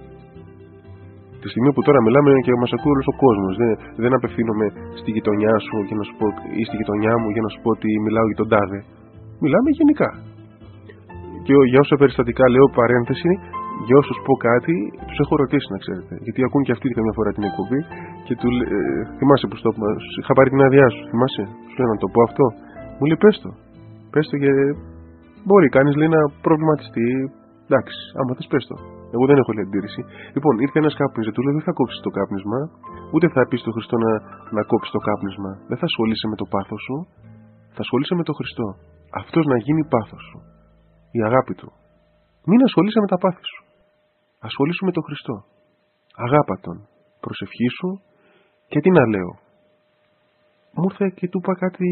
Τη στιγμή που τώρα μιλάμε και μας ακούει όλος ο κόσμος, δεν, δεν απευθύνομαι στη γειτονιά σου για να σου πω, ή στη γειτονιά μου για να σου πω ότι μιλάω για τον τάδε. Μιλάμε γενικά. Και για όσα περιστατικά λέω παρένθεση, για όσους πω κάτι, τους έχω ρωτήσει να ξέρετε. Γιατί ακούν και αυτοί καμιά φορά την εκπομπή και του ε, θυμάσαι που στο είχα πάρει την άδειά σου, θυμάσαι, σου λέω να το πω αυτό. Μου λέει πες το. Πες το και μπορεί κανείς λέει να προβληματιστεί. Εντάξει, άμα θες πες το. Εγώ δεν έχω λέει αντίρρηση. Λοιπόν, ήρθε ένας κάπνιζε, του λέω δεν θα κόψεις το κάπνισμα, ούτε θα πεις στον Χριστό να, να κόψεις το κάπνισμα. Δεν θα ασχολείσαι με το πάθος σου, θα ασχολείσαι με τον Χριστό. Αυτός να γίνει πάθος σου. Η αγάπη του. Μην ασχολείσαι με τα πάθη σου. Ασχολήσου με τον Χριστό. Αγάπα τον. Προσευχήσου και τι να λέω. Μου ήρθε και του είπα κάτι.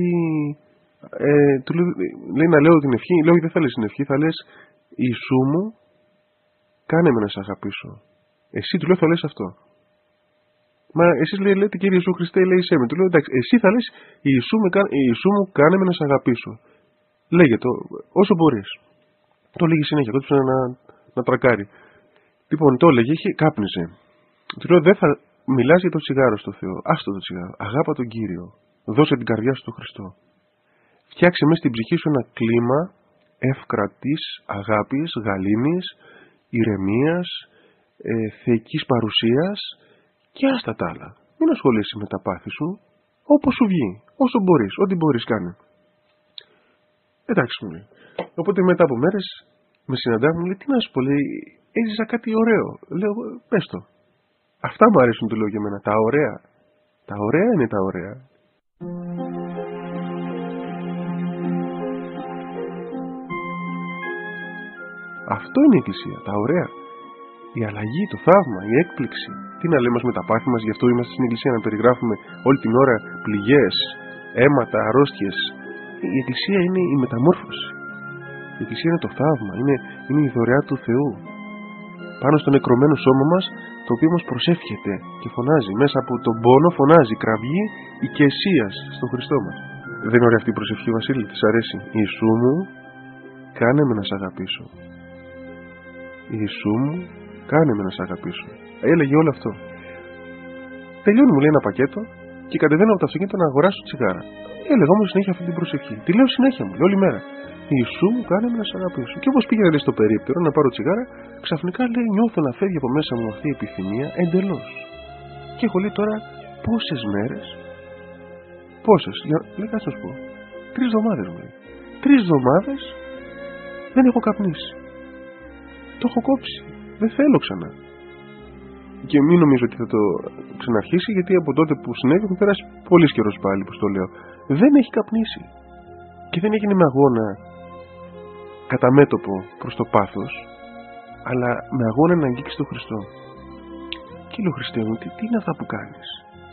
Ε, του λέει, λέει να λέω την ευχή. Λέω δεν θα λες την ευχή, θα λες Ιησού μου, κάνε με να σε αγαπήσω. Εσύ του λέω θα λες αυτό. Μα εσείς λέει, λέτε Κύριε Ιησού Χριστέ, λέει σε με. Του λέω εντάξει, εσύ θα λες Ιησού, με, Ιησού μου κάνε με να σε αγαπήσω. Λέγε το όσο μπορείς. Το λέγει συνέχεια, το έψανα να, να τρακάρει. Λοιπόν, το έλεγε, είχε κάπνιζε. Του λέω δεν θα μιλάς για το τσιγάρο στο Θεό. Άστο το τσιγάρο. Αγάπα τον Κύριο. Δώσε την καρδιά σου στον Χριστό. Φτιάξε μέσα στην ψυχή σου ένα κλίμα ευκρατής αγάπης, γαλήνης, ηρεμίας, ε, θεϊκής παρουσίας και άστα τα άλλα. Μην ασχολείσαι με τα πάθη σου, όπως σου βγει, όσο μπορείς, ό,τι μπορείς κάνει. Εντάξει μου λέει. Οπότε μετά από μέρες με συναντά μου λέει τι να σου πω, λέει, έζησα κάτι ωραίο. Λέω πες το. Αυτά μου αρέσουν του λέω για μένα, τα ωραία. Τα ωραία είναι τα ωραία. Αυτό είναι η Εκκλησία, τα ωραία. Η αλλαγή, το θαύμα, η έκπληξη. Τι να λέμε με τα πάθη μας, γι' αυτό είμαστε στην Εκκλησία να περιγράφουμε όλη την ώρα πληγές, αίματα, αρρώστιες. Η Εκκλησία είναι η μεταμόρφωση. Η Εκκλησία είναι το θαύμα, είναι, είναι η δωρεά του Θεού. Πάνω στο νεκρωμένο σώμα μας, το οποίο μας προσεύχεται και φωνάζει. Μέσα από τον πόνο φωνάζει κραυγή οικαισίας στον Χριστό μας. Δεν είναι ωραία αυτή η προσευχή, Βασίλη, της αρέσει. Ιησού μου, κάνε με να σ' αγαπήσω. Ιησού μου, κάνε με να σ' αγαπήσω. Έλεγε όλο αυτό. Τελειώνει, μου λέει ένα πακέτο και κατεβαίνω από το αυτοκίνητο να αγοράσω τσιγάρα. Έλεγα όμως συνέχεια αυτή την προσευχή. Τη λέω συνέχεια μου, όλη μέρα. Ιησού μου, κάνε με να σ' αγαπήσω. Και όπως πήγαινα λέει, στο περίπτερο να πάρω τσιγάρα, ξαφνικά λέει νιώθω να φεύγει από μέσα μου αυτή η επιθυμία εντελώς. Και έχω λέει τώρα πόσες μέρες, πόσες, για... λέει κάτσε να σου πω, τρεις εβδομάδες μου λέει. Τρεις εβδομάδες δεν έχω καπνίσει. Το έχω κόψει. Δεν θέλω ξανά. Και μην νομίζω ότι θα το ξαναρχίσει, γιατί από τότε που συνέβη έχουν πέρασει πολύ καιρός πάλι που στο λέω. Δεν έχει καπνίσει. Και δεν έγινε με αγώνα κατά μέτωπο προς το πάθος, αλλά με αγώνα να αγγίξει τον Χριστό. Και λέω Χριστέ μου, τι, τι είναι αυτά που κάνεις?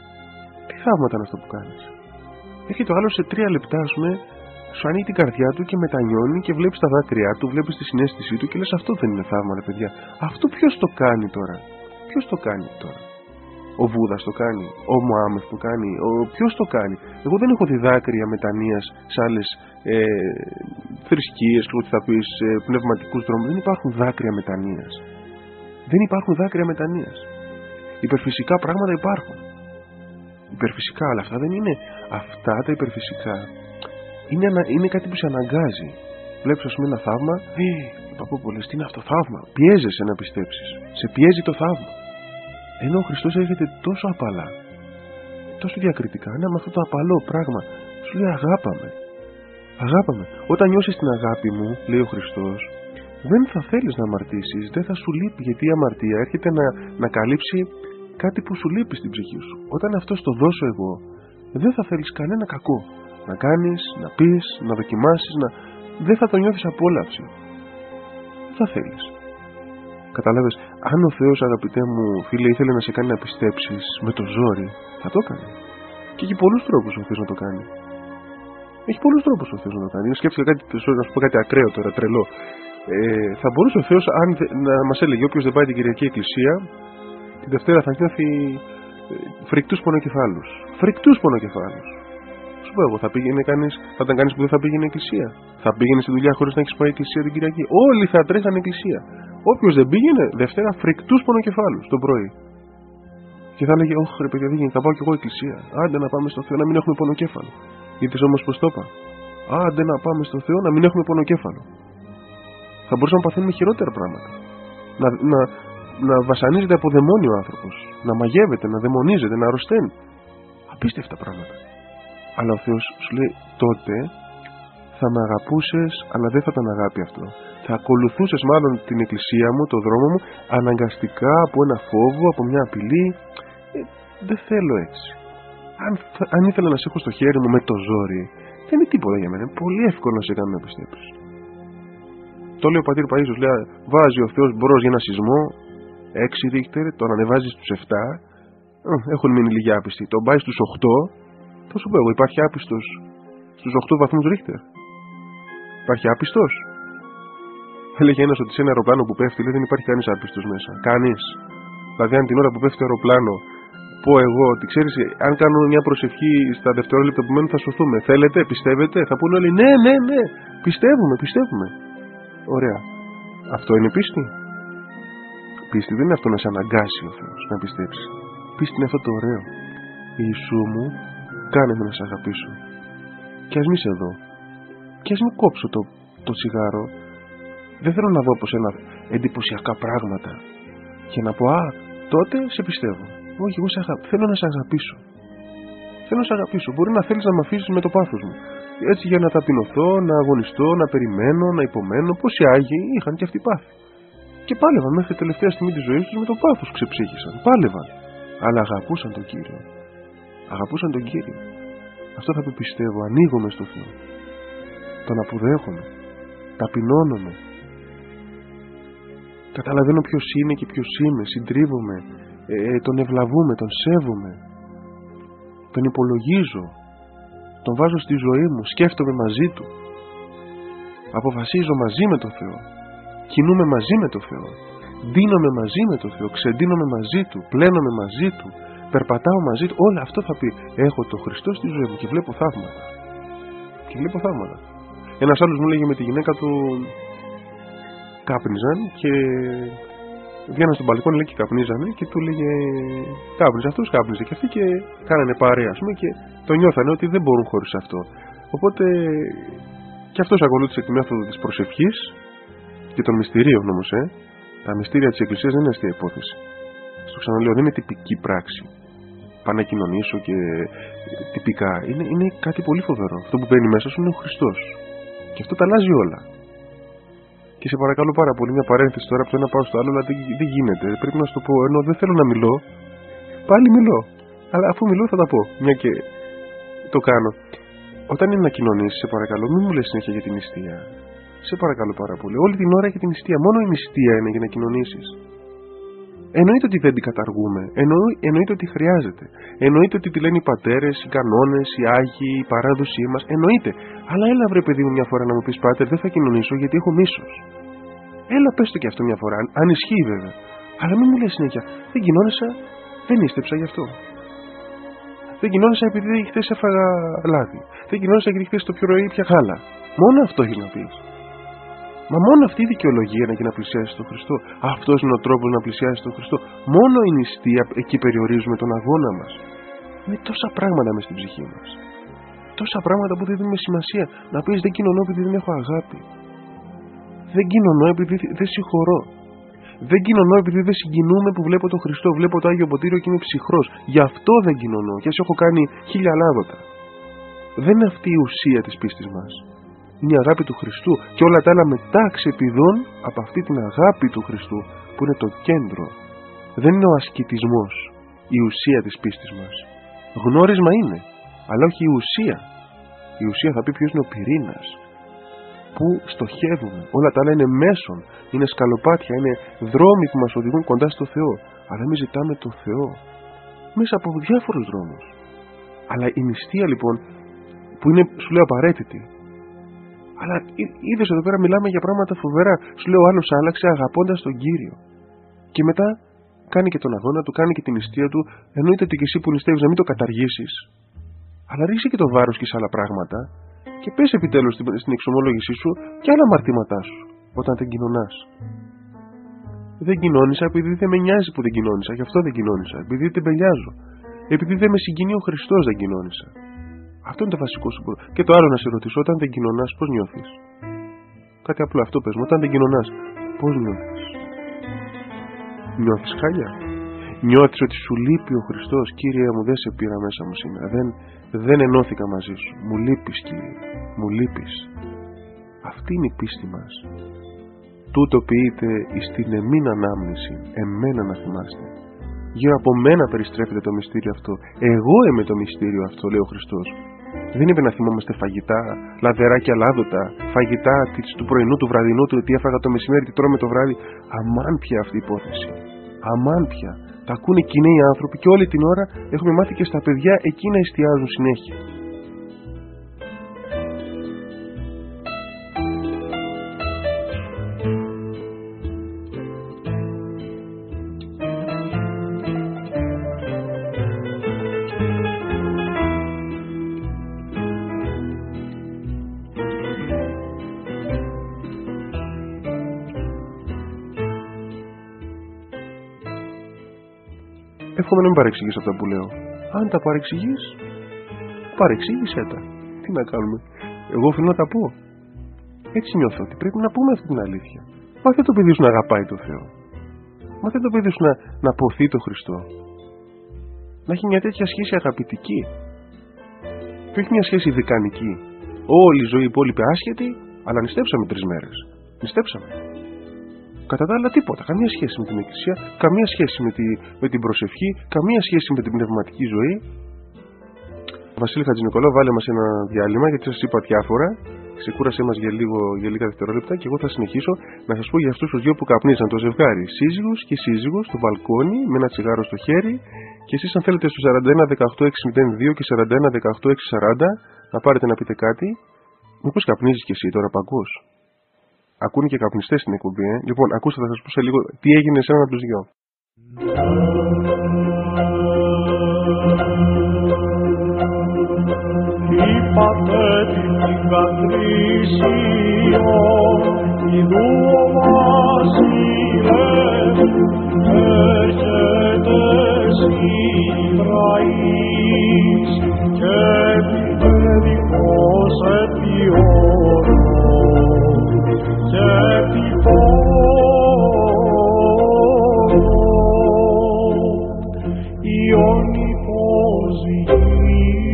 Τι θαύματα είναι αυτά που κάνεις? Έρχεται το άλλο σε τρία λεπτά, ας πούμε, σου ανοίγει την καρδιά του και μετανιώνει και βλέπεις τα δάκρυά του, βλέπεις τη συναίσθησή του και λες αυτό δεν είναι θαύμα, ρε παιδιά. Αυτό ποιος το κάνει τώρα? Ποιος το κάνει τώρα? Ο Βούδας το κάνει, ο Μωάμεθ το κάνει, ο... ποιος το κάνει? Εγώ δεν έχω δει δάκρυα μετανοίας σε άλλες ε, θρησκείες και ό,τι θα πεις, ε, πνευματικούς δρόμους. Δεν υπάρχουν δάκρυα μετανοίας. Δεν υπάρχουν δάκρυα μετανοίας. Υπερφυσικά πράγματα υπάρχουν. Υπερφυσικά, αλλά αυτά δεν είναι. Αυτά τα υπερφυσικά είναι, ανα... είναι κάτι που σε αναγκάζει. Βλέπεις ας πούμε ένα θαύμα, ε, είπα πω πολλές, τι είναι αυτό θαύμα? Πιέζεσαι να πιστέψεις. Σε πιέζει το θαύμα. Ενώ ο Χριστός έρχεται τόσο απαλά, τόσο διακριτικά, ναι, με αυτό το απαλό πράγμα, σου λέει αγάπαμε. Αγάπαμε. Όταν νιώσεις την αγάπη μου, λέει ο Χριστός, δεν θα θέλεις να αμαρτήσεις, δεν θα σου λείπει, γιατί η αμαρτία έρχεται να, να καλύψει κάτι που σου λείπει στην ψυχή σου. Όταν αυτό το δώσω εγώ, δεν θα θέλεις κανένα κακό να κάνεις, να πεις, να δοκιμάσεις, να... δεν θα το νιώθεις απόλαυση. Δεν θα θέλεις. Καταλάβες, αν ο Θεός, αγαπητέ μου φίλε, ήθελε να σε κάνει να πιστέψεις με το ζόρι, θα το έκανε. Και έχει πολλούς τρόπους ο Θεός να το κάνει. Έχει πολλούς τρόπους ο Θεός να το κάνει. Σκέφτηκα κάτι, να σου πω κάτι ακραίο τώρα, τρελό. Ε, θα μπορούσε ο Θεός αν, να μας έλεγε όποιος δεν πάει την Κυριακή Εκκλησία, τη Δευτέρα θα νιώθει φρικτούς πονοκεφάλους. Φρικτούς πονοκεφάλους. Σου πω εγώ, θα, πήγαινε κανείς, θα ήταν κανείς που δεν θα πήγαινε εκκλησία? Θα πήγαινε στη δουλειά χωρίς να έχεις πάει εκκλησία την Κυριακή? Όλοι θα τρέχανε εκκλησία. Όποιος δεν πήγαινε, Δευτέρα φρικτούς πονοκεφάλους το πρωί. Και θα έλεγε, όχι ρε παιδιά, δεν γίνεται, θα πάω κι εγώ εκκλησία. Άντε να πάμε στο Θεό να μην έχουμε πονοκέφαλο. Είδες όμως πως το είπα? Άντε να πάμε στο Θεό να μην έχουμε πονοκέφαλο. Θα μπορούσαμε να παθαίνουμε χειρότερα πράγματα. Να, να, να βασανίζεται από δαιμόνιο ο άνθρωπος. Να μαγεύεται, να δαιμονίζεται, να αρρωσταίνει. Απίστευτα πράγματα. Αλλά ο Θεός σου λέει, τότε θα με αγαπούσες, αλλά δεν θα ήταν αγάπη αυτό. Θα ακολουθούσες μάλλον την εκκλησία μου, το δρόμο μου, αναγκαστικά από ένα φόβο, από μια απειλή. Ε, δεν θέλω έτσι. Αν, αν ήθελα να σε έχω στο χέρι μου με το ζόρι, δεν είναι τίποτα για μένα. Είναι πολύ εύκολο να σε κάνω να πιστέψεις. Το λέει ο πατήρ Παΐσιος, λέει, βάζει ο Θεός μπρος για ένα σεισμό, έξι ρίχτερ, τον ανεβάζει στους επτά, έχουν μείνει λίγοι άπιστοι. Τον πάει στους οκτώ, θα σου πω εγώ, υπάρχει άπιστος στους οκτώ βαθμούς ρίχτερ? Υπάρχει άπιστος? Έλεγε ένας ότι σε ένα αεροπλάνο που πέφτει, λέει, δεν υπάρχει κανείς άπιστος μέσα. Κανείς. Δηλαδή, αν την ώρα που πέφτει το αεροπλάνο πω εγώ ότι ξέρεις, αν κάνω μια προσευχή στα δευτερόλεπτα που μένουν θα σωθούμε. Θέλετε, πιστεύετε, θα πούνε όλοι ναι, ναι, ναι, πιστεύουμε, πιστεύουμε. Ωραία. Αυτό είναι πίστη? Πίστη δεν είναι αυτό να σε αναγκάσει ο Θεός να πιστέψεις. Πίστη είναι αυτό το ωραίο. Ιησού μου, κάνε με να σε αγαπήσω. Και ας μη σε δω. Και ας μη κόψω το, το τσιγάρο. Δεν θέλω να δω από σένα εντυπωσιακά πράγματα και να πω α, τότε σε πιστεύω. Όχι, εγώ σε αγα... θέλω να σε αγαπήσω. Θέλω να σε αγαπήσω. Μπορεί να θέλεις να με αφήσεις με το πάθος μου. Έτσι για να ταπεινωθώ, να αγωνιστώ, να περιμένω, να υπομένω. Πόσοι Άγιοι είχαν και αυτοί πάθη. Και πάλευαν μέχρι τη τελευταία στιγμή της ζωής τους με το πάθος ξεψύχησαν. Πάλευαν. Αλλά αγαπούσαν τον Κύριο. Αγαπούσαν τον Κύριο. Αυτό θα το πιστεύω. Ανοίγομαι στο Θεό. Τον αποδέχομαι. Ταπεινώνομαι. Καταλαβαίνω ποιος είναι και ποιος είμαι. Συντρίβομαι. Ε, τον ευλαβούμε. Τον σέβομαι. Τον υπολογίζω. Τον βάζω στη ζωή μου. Σκέφτομαι μαζί του. Αποφασίζω μαζί με τον Θεό. Κινούμε μαζί με τον Θεό. Δίνομαι μαζί με τον Θεό. Ξεντίνομαι μαζί του. Πλένομαι μαζί του. Περπατάω μαζί του. Όλα αυτό θα πει. Έχω τον Χριστό στη ζωή μου και βλέπω θαύματα. Και βλέπω θαύματα. Ένας άλλος μου λέγε με τη γυναίκα του κάπνιζαν και βγαίναν στον μπαλκόνι λέει και καπνίζανε και του λέγε κάπνιζε αυτός, κάπνιζε και αυτοί και κάνανε παρέα ας πούμε και το νιώθανε ότι δεν μπορούν χωρίς αυτό. Οπότε και αυτός ακολούθησε τη μέθοδο της προσευχής και των μυστηρίων όμως. Ε. Τα μυστήρια της Εκκλησίας δεν είναι αστεία υπόθεση. Στο ξαναλέω, δεν είναι τυπική πράξη. Πάω να κοινωνήσω και τυπικά. Είναι, είναι κάτι πολύ φοβερό. Αυτό που μπαίνει μέσα σου είναι ο Χριστός. Και αυτό τα αλλάζει όλα. Και σε παρακαλώ πάρα πολύ, μια παρένθεση τώρα από το ένα πάω στο άλλο, αλλά δεν, δεν γίνεται. Πρέπει να σου το πω. Ενώ δεν θέλω να μιλώ, πάλι μιλώ. Αλλά αφού μιλώ θα τα πω. Μια και το κάνω. Όταν είναι να κοινωνήσεις, σε παρακαλώ, μην μου λες συνέχεια για την νηστεία. Σε παρακαλώ πάρα πολύ. Όλη την ώρα έχει την νηστεία. Μόνο η νηστεία είναι για να κοινωνήσεις. Εννοείται ότι δεν την καταργούμε. Εννοεί, εννοείται ότι χρειάζεται. Εννοείται ότι τη λένε οι πατέρες, οι κανόνες, οι άγιοι, η παράδοσή μας. Εννοείται. Αλλά έλα βρε παιδί μου μια φορά να μου πεις πάτερ, δεν θα κοινωνήσω γιατί έχω μίσος. Έλα πες το και αυτό μια φορά. Αν ισχύει βέβαια. Αλλά μην μου λες συνέχεια. Δεν κοινώνησα, δεν ίστεψα γι' αυτό. Δεν κοινώνησα επειδή χθες έφαγα λάδι. Δεν κοινώνησα γιατί χθες το πρωί πια γάλα. Μόνο αυτό έχει να πεις. Μα μόνο αυτή η δικαιολογία είναι για να πλησιάσει τον Χριστό. Αυτός είναι ο τρόπος να πλησιάσει τον Χριστό. Μόνο η νηστεία, εκεί περιορίζουμε τον αγώνα μας. Με τόσα πράγματα μες στην ψυχή μας. Τόσα πράγματα που δεν δίνουμε σημασία. Να πεις δεν κοινωνώ επειδή δεν έχω αγάπη. Δεν κοινωνώ επειδή δεν συγχωρώ. Δεν κοινωνώ επειδή δεν συγκινούμε που βλέπω τον Χριστό. Βλέπω το Άγιο Ποτήριο και είμαι ψυχρός. Γι' αυτό δεν κοινωνώ. Και ας έχω κάνει χίλια λάδωτα. Δεν είναι αυτή η ουσία της πίστης μας. Είναι η αγάπη του Χριστού και όλα τα άλλα μετά ξεπηδούν από αυτή την αγάπη του Χριστού που είναι το κέντρο. Δεν είναι ο ασκητισμός η ουσία της πίστης μας. Γνώρισμα είναι, αλλά όχι η ουσία. Η ουσία θα πει ποιος είναι ο πυρήνας. Πού στοχεύουμε. Όλα τα άλλα είναι μέσον, είναι σκαλοπάτια, είναι δρόμοι που μας οδηγούν κοντά στο Θεό. Αλλά εμείς ζητάμε το Θεό μέσα από διάφορους δρόμους. Αλλά η νηστεία λοιπόν που είναι σου λέω απαραίτητη. Αλλά είδες εδώ πέρα μιλάμε για πράγματα φοβερά. Σου λέω ο άλλος άλλαξε αγαπώντας τον Κύριο. Και μετά κάνει και τον αγώνα του, κάνει και την νηστεία του. Εννοείται ότι και εσύ που νηστεύεις να μην το καταργήσεις. Αλλά ρίξει και το βάρος και σε άλλα πράγματα. Και πες επιτέλους στην εξομολόγησή σου και άλλα αμαρτήματά σου. Όταν δεν κοινωνάς. Δεν κοινώνησα επειδή δεν με νοιάζει που δεν κοινώνησα. Γι' αυτό δεν κοινώνησα. Επειδή δεν τεμπελιάζω. Επειδή δεν με συγκινεί ο Χριστός δεν κοινώνησα. Αυτό είναι το βασικό σου. Και το άλλο να σε ρωτήσω, όταν δεν κοινωνάς, πώς νιώθεις? Κάτι απλό αυτό πες μου. Όταν δεν κοινωνάς, πώς νιώθεις? Νιώθεις χάλια? Νιώθεις ότι σου λείπει ο Χριστός? Κύριε μου, δεν σε πήρα μέσα μου σήμερα. Δεν, δεν ενώθηκα μαζί σου. Μου λείπεις, Κύριε. Μου λείπεις. Αυτή είναι η πίστη μας. Τούτο ποιείται εις την εμήν ανάμνηση. Εμένα να θυμάστε. Γύρω από μένα περιστρέφεται το μυστήριο αυτό. Εγώ είμαι το μυστήριο αυτό, λέει ο Χριστός. Δεν είπε να θυμόμαστε φαγητά, λαδεράκια λάδωτα, φαγητά του πρωινού, του βραδινού, του τι έφαγα το μεσημέρι, τι τρώμε το βράδυ. Αμάν πια αυτή η υπόθεση. Αμάν πια. Τα ακούνε κοινοί οι άνθρωποι και όλη την ώρα έχουμε μάθει και στα παιδιά εκεί να εστιάζουν συνέχεια. εύχομαι να μην παρεξηγείς αυτά που λέω. Αν τα παρεξηγείς, παρεξήγησέ τα. Τι να κάνουμε. Εγώ οφείλω να τα πω. Έτσι νιώθω ότι πρέπει να πούμε αυτή την αλήθεια. Μα δεν το παιδί σου να αγαπάει το Θεό. Μα δεν το παιδί σου να, να ποθεί το Χριστό. Να έχει μια τέτοια σχέση αγαπητική. Και όχι μια σχέση δικανική. Όλη η ζωή η υπόλοιπη άσχετη, αλλά νηστέψαμε τρεις μέρες. Νηστέψαμε. Κατά τα άλλα τίποτα. Καμία σχέση με την Εκκλησία, καμία σχέση με, τη, με την προσευχή, καμία σχέση με την πνευματική ζωή. Βασίλη Χατζηνικολάου, βάλε μας ένα διάλειμμα γιατί σας είπα διάφορα. Ξεκούρασέ μας για, λίγο, για λίγα δευτερόλεπτα και εγώ θα συνεχίσω να σας πω για αυτούς τους δυο που καπνίζαν το ζευγάρι. Σύζυγος και σύζυγος στο μπαλκόνι με ένα τσιγάρο στο χέρι. Και εσείς αν θέλετε στο σαράντα ένα δεκαοκτώ εξακόσια δύο και σαράντα ένα δεκαοκτώ εξακόσια σαράντα να πάρετε να πείτε κάτι. Μήπως καπνίζεις και εσύ τώρα, παγκός. Ακούνε και καπνιστές στην εκπομπή, ε. Λοιπόν, ακούστε, θα σας πω σε λίγο τι έγινε σε έναν από τους δυο. Είπατε την κατρίσιο, ιδού ο βασιλεύς, έρχεται Ισραήλ και παιδικός επί όρων και επί πόρων ιον υποζυγίου.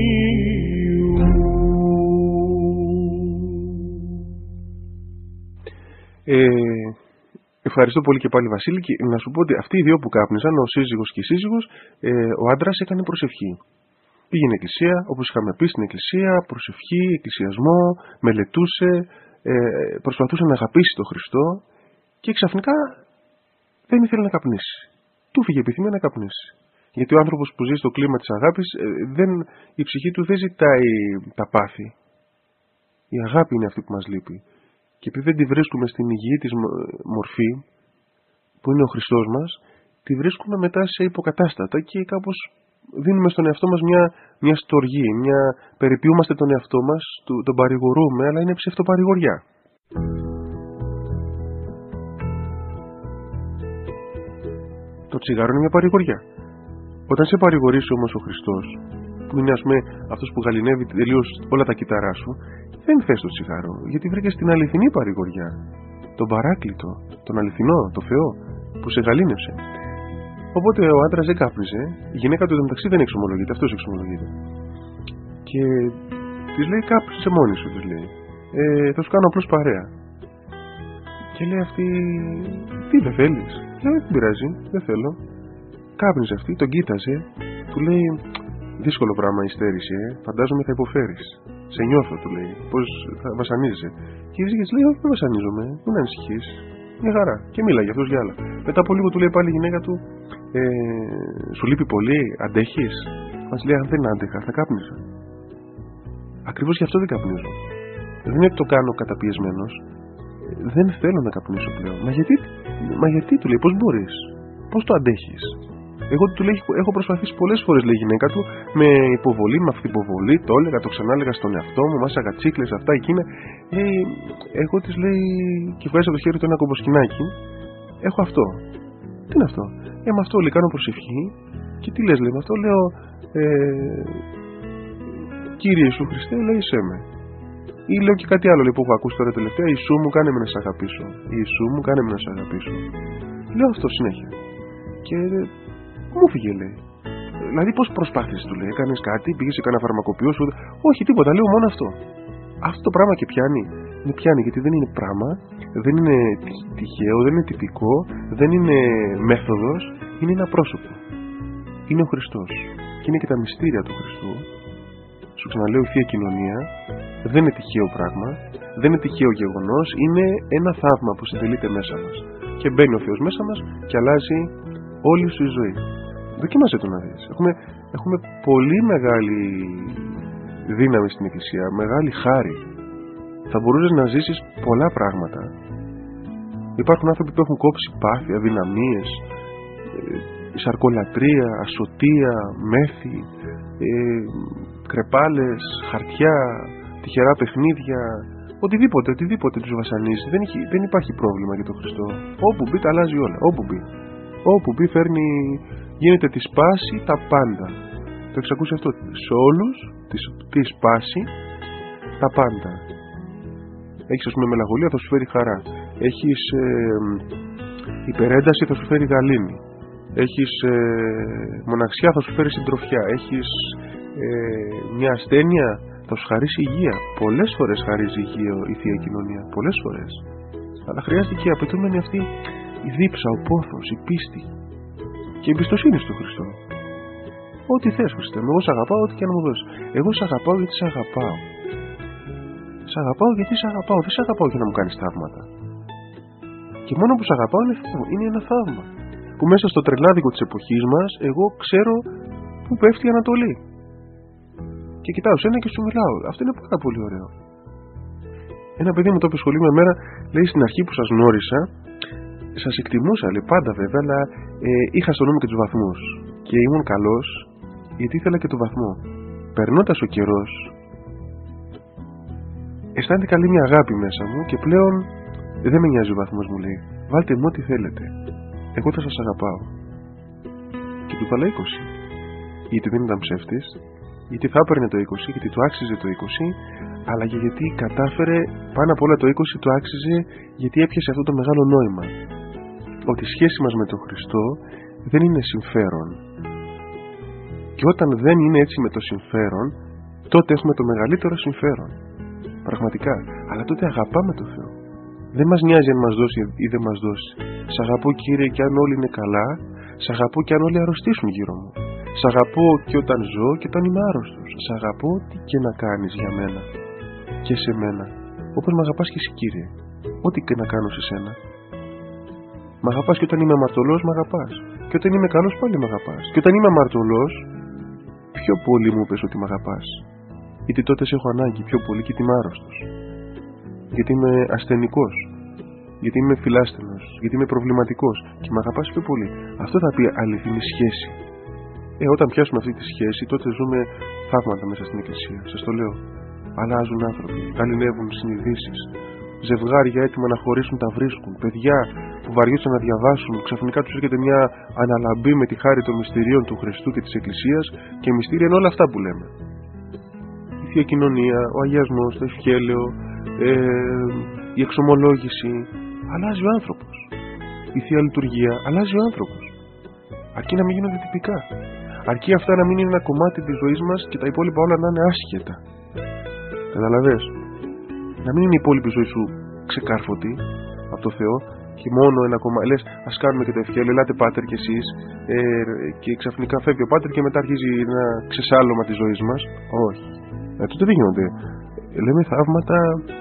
Ε, ευχαριστώ πολύ και πάλι Βασίλη και να σου πω ότι αυτοί οι δύο που κάπνιζαν, ο σύζυγος και η σύζυγος, ε, ο άντρας έκανε προσευχή. Πήγαινε εκκλησία, όπως είχαμε πει στην εκκλησία, προσευχή, εκκλησιασμό, μελετούσε, ε, προσπαθούσε να αγαπήσει τον Χριστό και ξαφνικά δεν ήθελε να καπνίσει. Του φύγε επιθυμία να καπνίσει. Γιατί ο άνθρωπος που ζει στο κλίμα της αγάπης, ε, δεν, η ψυχή του δεν ζητάει τα πάθη. Η αγάπη είναι αυτή που μας λείπει. Και επειδή δεν τη βρίσκουμε στην υγιή της μορφή, που είναι ο Χριστός μας, τη βρίσκουμε μετά σε υποκατάστατα και κάπως δίνουμε στον εαυτό μας μια, μια στοργή, μια περιποιούμαστε τον εαυτό μας, τον παρηγορούμε, αλλά είναι ψευτοπαρηγοριά. Το τσιγάρο είναι μια παρηγοριά. Όταν σε παρηγορήσει όμως ο Χριστός, που είναι ας πούμε αυτός που γαληνεύει τελείως όλα τα κυταρά σου, δεν θες το τσιγάρο, γιατί βρήκες την αληθινή παρηγοριά, τον παράκλητο, τον αληθινό, το Θεό, που σε γαλήνευσε. Οπότε ο άντρας δεν κάπνιζε, η γυναίκα του μεταξύ δεν εξομολογείται, αυτός εξομολογείται. Και της λέει κάπνιζε μόνη σου, της λέει. Ε, θα σου κάνω απλώς παρέα. Και λέει αυτή, τι δεν θέλεις? Λέει, δεν πειράζει, δεν θέλω. Κάπνιζε αυτή, τον κοίταζε, του λέει, δύσκολο πράγμα η στέρηση, ε. Φαντάζομαι θα υποφέρεις. Σε νιώθω, του λέει, πως θα βασανίζεσαι. Και η σύζυγης λέει, όχι, δεν βασανίζομαι, μην ανησυχείς. Μια χαρά. Και μίλαγε αυτός για άλλα. Μετά από λίγο του λέει πάλι η γυναίκα του, ε, σου λείπει πολύ, αντέχεις? Μας λέει, αν δεν άντεχα, θα κάπνιζα. Ακριβώς γι' αυτό δεν καπνίζω. Δεν είναι ότι το κάνω καταπιεσμένος. Δεν θέλω να καπνίσω πλέον. Μα γιατί, μα γιατί του λέει, πώς μπορείς, πώς το αντέχεις? Εγώ του λέει, έχω προσπαθήσει πολλές φορές, λέει η γυναίκα του, με υποβολή, με αυτοποβολή, το έλεγα, το ξανά έλεγα στον εαυτό μου, μάσαγα τσίκλες, αυτά εκείνα. Λέει, εγώ της λέει, και βγάζει από το χέρι του ένα κομποσκινάκι, έχω αυτό. Τι είναι αυτό? Ε, με αυτό λέει, κάνω προσευχή. Και τι λες, λέει, με αυτό λέω, ε, Κύριε Ιησού Χριστέ, λέει, είσαι με. Ή λέω και κάτι άλλο λέει, που έχω ακούσει τώρα τελευταία, Ιησού μου, κάνε με να σ' αγαπήσω. Ιησού μου, κάνε με να σ' αγαπήσω. Λέω αυτό συνέχεια. Και μου φύγε, λέει. Δηλαδή, πώς προσπάθησες, του λέει, έκανες κάτι, πήγες σε κανένα φαρμακοποιό σου? Όχι, τίποτα, λέω μόνο αυτό. Αυτό το πράγμα και πιάνει. Με πιάνει, γιατί δεν είναι πράγμα, δεν είναι τυχαίο, δεν είναι τυπικό, δεν είναι μέθοδος, είναι ένα πρόσωπο. Είναι ο Χριστός. Και είναι και τα μυστήρια του Χριστού. Σου ξαναλέω, η Θεία Κοινωνία δεν είναι τυχαίο πράγμα, δεν είναι τυχαίο γεγονός, είναι ένα θαύμα που συντελείται μέσα μας. Και μπαίνει ο Θεός μέσα μας και αλλάζει όλη σου η ζωή. Δοκίμασέ το να δεις. Έχουμε, έχουμε πολύ μεγάλη δύναμη στην Εκκλησία, μεγάλη χάρη. Θα μπορούσες να ζήσεις πολλά πράγματα. Υπάρχουν άνθρωποι που έχουν κόψει πάθη, αδυναμίες, ε, σαρκολατρία, ασωτεία, μέθη, ε, κρεπάλες, χαρτιά, τυχερά παιχνίδια, οτιδήποτε, οτιδήποτε τους βασανίζει. Δεν, έχει, δεν υπάρχει πρόβλημα για τον Χριστό. Όπου μπει τα αλλάζει όλα. Όπου μπει. Όπου μπει φέρνει γίνεται τη σπάση τα πάντα. Το έχεις ακούσει αυτό? Σε όλους τη σπάση τα πάντα. Έχεις, ας πούμε, μελαγχολία, θα σου φέρει χαρά. Έχεις ε, υπερένταση, θα σου φέρει γαλήνη. Έχεις ε, μοναξιά, θα σου φέρει συντροφιά. Έχεις ε, μια ασθένεια, θα σου χαρίσει υγεία. Πολλές φορές χαρίζει υγεία η Θεία Κοινωνία. Πολλές φορές. Αλλά χρειάζεται και η απαιτούμενη αυτή η δίψα, ο πόθος, η πίστη και η εμπιστοσύνη στον Χριστό. Ό,τι θες, Χριστέ μου, εγώ σ' αγαπάω, ό,τι και αν μου δώσεις. Εγώ σ' αγαπάω γιατί σ' αγαπάω. Σ' αγαπάω γιατί σ' αγαπάω. Δεν σ' αγαπάω για να μου κάνεις θαύματα. Και μόνο που σ' αγαπάω είναι, είναι ένα θαύμα. Που μέσα στο τρελάδικο της εποχής μας, εγώ ξέρω που πέφτει η Ανατολή. Και κοιτάω σένα και σου μιλάω. Αυτό είναι πάρα πολύ ωραίο. Ένα παιδί μου το είπε σχολείο μια μέρα, λέει στην αρχή που σας γνώρισα, σας εκτιμούσα, λέει πάντα βέβαια, αλλά ε, είχα στο νου μου και τους βαθμούς. Και ήμουν καλός, γιατί ήθελα και το βαθμό. Περνώντας ο καιρός, αισθάνεται καλή μια αγάπη μέσα μου και πλέον δεν με νοιάζει ο βαθμός, μου λέει. Βάλτε μου ό,τι θέλετε. Εγώ θα σας αγαπάω. Και του βάλα είκοσι. Γιατί δεν ήταν ψεύτης, γιατί θα έπαιρνε το είκοσι, γιατί του άξιζε το είκοσι, αλλά και γιατί κατάφερε πάνω απ' όλα το είκοσι του άξιζε, γιατί έπιασε αυτό το μεγάλο νόημα. Ότι η σχέση μας με τον Χριστό δεν είναι συμφέρον. Και όταν δεν είναι έτσι με το συμφέρον, τότε έχουμε το μεγαλύτερο συμφέρον. Πραγματικά. Αλλά τότε αγαπάμε τον Θεό. Δεν μας νοιάζει αν μας δώσει ή δεν μας δώσει. Σ' αγαπώ, Κύριε, και αν όλοι είναι καλά. Σ' αγαπώ και αν όλοι αρρωστήσουν γύρω μου. Σ' αγαπώ και όταν ζω και όταν είμαι άρρωστος. Σ' αγαπώ ό,τι και να κάνεις για μένα και σε μένα. Όπως μ' αγαπάς και εσύ, Κύριε. Ό,τι και να κάνω σε σένα. Μ' αγαπάς και όταν είμαι αμαρτωλός, μ' αγαπάς. Και όταν είμαι καλός, πάλι μ' αγαπάς. Και όταν είμαι αμαρτωλός, πιο πολύ μου πες ότι μ' αγαπάς. Γιατί τότε σε έχω ανάγκη πιο πολύ και είμαι άρρωστος. Γιατί είμαι ασθενικός. Γιατί είμαι φιλάστενος. Γιατί είμαι προβληματικός. Και μ' αγαπάς πιο πολύ. Αυτό θα πει αληθινή σχέση. Ε, όταν πιάσουμε αυτή τη σχέση, τότε ζούμε θαύματα μέσα στην Εκκλησία. Σας το λέω. Αλλάζουν άνθρωποι. Αλληνεύουν συνειδήσεις. Ζευγάρια έτοιμα να χωρίσουν τα βρίσκουν. Παιδιά που βαριούνται να διαβάσουν, ξαφνικά τους έρχεται μια αναλαμπή με τη χάρη των μυστηρίων του Χριστού και της Εκκλησίας, και μυστήρια είναι όλα αυτά που λέμε. Η Θεία Κοινωνία, ο αγιασμός, το ευχέλαιο, ε, η εξομολόγηση. Αλλάζει ο άνθρωπος. Η Θεία Λειτουργία, αλλάζει ο άνθρωπος. Αρκεί να μην γίνονται τυπικά. Αρκεί αυτά να μην είναι ένα κομμάτι της ζωής μας και τα υπόλοιπα όλα να είναι άσχετα. Καταλαβες? Να μην είναι η υπόλοιπη ζωή σου ξεκάρφωτη από το Θεό και μόνο ένα κομμάτι. Λες, ας κάνουμε και το ευχέλαιο, ελάτε πάτερ κι εσείς, ε, και ξαφνικά φεύγει ο πάτερ και μετά αρχίζει ένα ξεσάλωμα της ζωής μας. Όχι. Ε, τότε δεν γίνονται. Λέμε θαύματα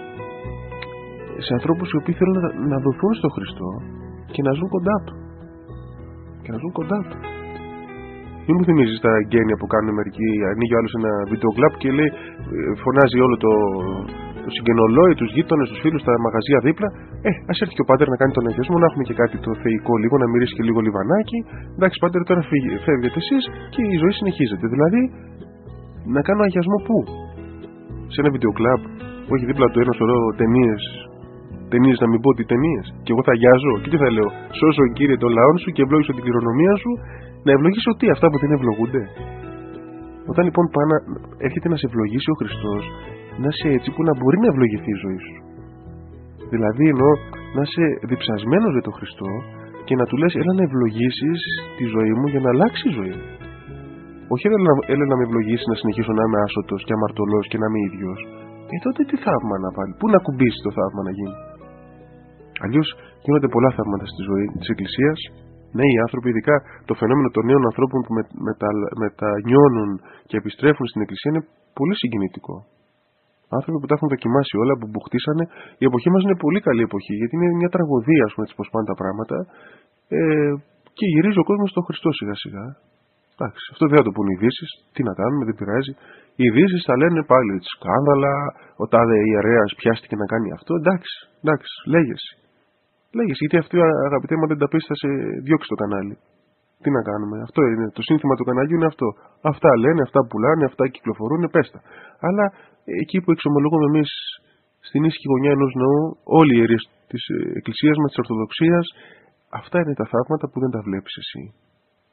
σε ανθρώπους οι οποίοι θέλουν να, να δοθούν στο Χριστό και να ζουν κοντά του. Και να ζουν κοντά του. Μην μου θυμίζεις τα γένεια που κάνουν μερικοί. Ανοίγει ο άλλος ένα βίντεο κλαμπ και λέει, φωνάζει όλο το, το συγγενολόι, τους γείτονες, τους φίλους, τα μαγαζιά δίπλα. Ε, ας έρθει και ο πάτερ να κάνει τον αγιασμό, να έχουμε και κάτι το θεϊκό λίγο, να μυρίσει και λίγο λιβανάκι. Εντάξει, πάτερ, τώρα φεύγετε εσείς και η ζωή συνεχίζεται. Δηλαδή, να κάνω αγιασμό πού? Σε ένα βίντεο κλαμπ που έχει δίπλα του ένα σωρό ταινίες. Ταινίες, να μην πω ότι ταινίες. Και εγώ θα αγιάζω. Και τι θα λέω? Σώσω, Κύριε, τον λαό σου και ευλόγησω την κληρονομία σου. Να ευλογήσω τι? Αυτά που δεν ευλογούνται. Όταν λοιπόν πάνω έρχεται να σε ευλογήσει ο Χριστός, να είσαι έτσι που να μπορεί να ευλογηθεί η ζωή σου. Δηλαδή εννοώ να είσαι διψασμένος για τον Χριστό και να του λες, έλα να ευλογήσεις τη ζωή μου για να αλλάξει η ζωή μου. Όχι έλα να, έλα να με ευλογήσει να συνεχίσω να είμαι άσωτος και αμαρτωλός και να είμαι ίδιος. Ε, τότε τι θαύμα να πάλι? Πού να κουμπίσει το θαύμα να γίνει? Αλλιώς γίνονται πολλά θαύματα στη ζωή της Εκκλησίας. Νέοι άνθρωποι, ειδικά το φαινόμενο των νέων ανθρώπων που μετα, μετανιώνουν και επιστρέφουν στην Εκκλησία, είναι πολύ συγκινητικό. Άνθρωποι που τα έχουν δοκιμάσει όλα, που μπουχτίσανε. Η εποχή μας είναι πολύ καλή εποχή, γιατί είναι μια τραγωδία, ας πούμε, έτσι πως πάνε τα πράγματα. Ε, και γυρίζει ο κόσμος στον Χριστό σιγά σιγά. Εντάξει, αυτό δεν θα το πούν οι ειδήσεις. Τι να κάνουμε, δεν πειράζει. Οι ειδήσεις θα λένε πάλι σκάνδαλα, ο τάδε ιερέας πιάστηκε να κάνει αυτό. Εντάξει, εντάξει, λέγεσαι. Λέγεσαι, γιατί αυτό, αγαπητέ μου, δεν τα πεις, θα σε διώξει το κανάλι. Τι να κάνουμε, αυτό είναι. Το σύνθημα του καναλιού είναι αυτό. Αυτά λένε, αυτά πουλάνε, αυτά κυκλοφορούν, πέστα. Αλλά εκεί που εξομολογούμε εμείς στην ήσυχη γωνιά ενός ναού, όλοι οι ιερείς της Εκκλησίας μας, της Ορθοδοξίας, αυτά είναι τα θαύματα που δεν τα βλέπεις εσύ.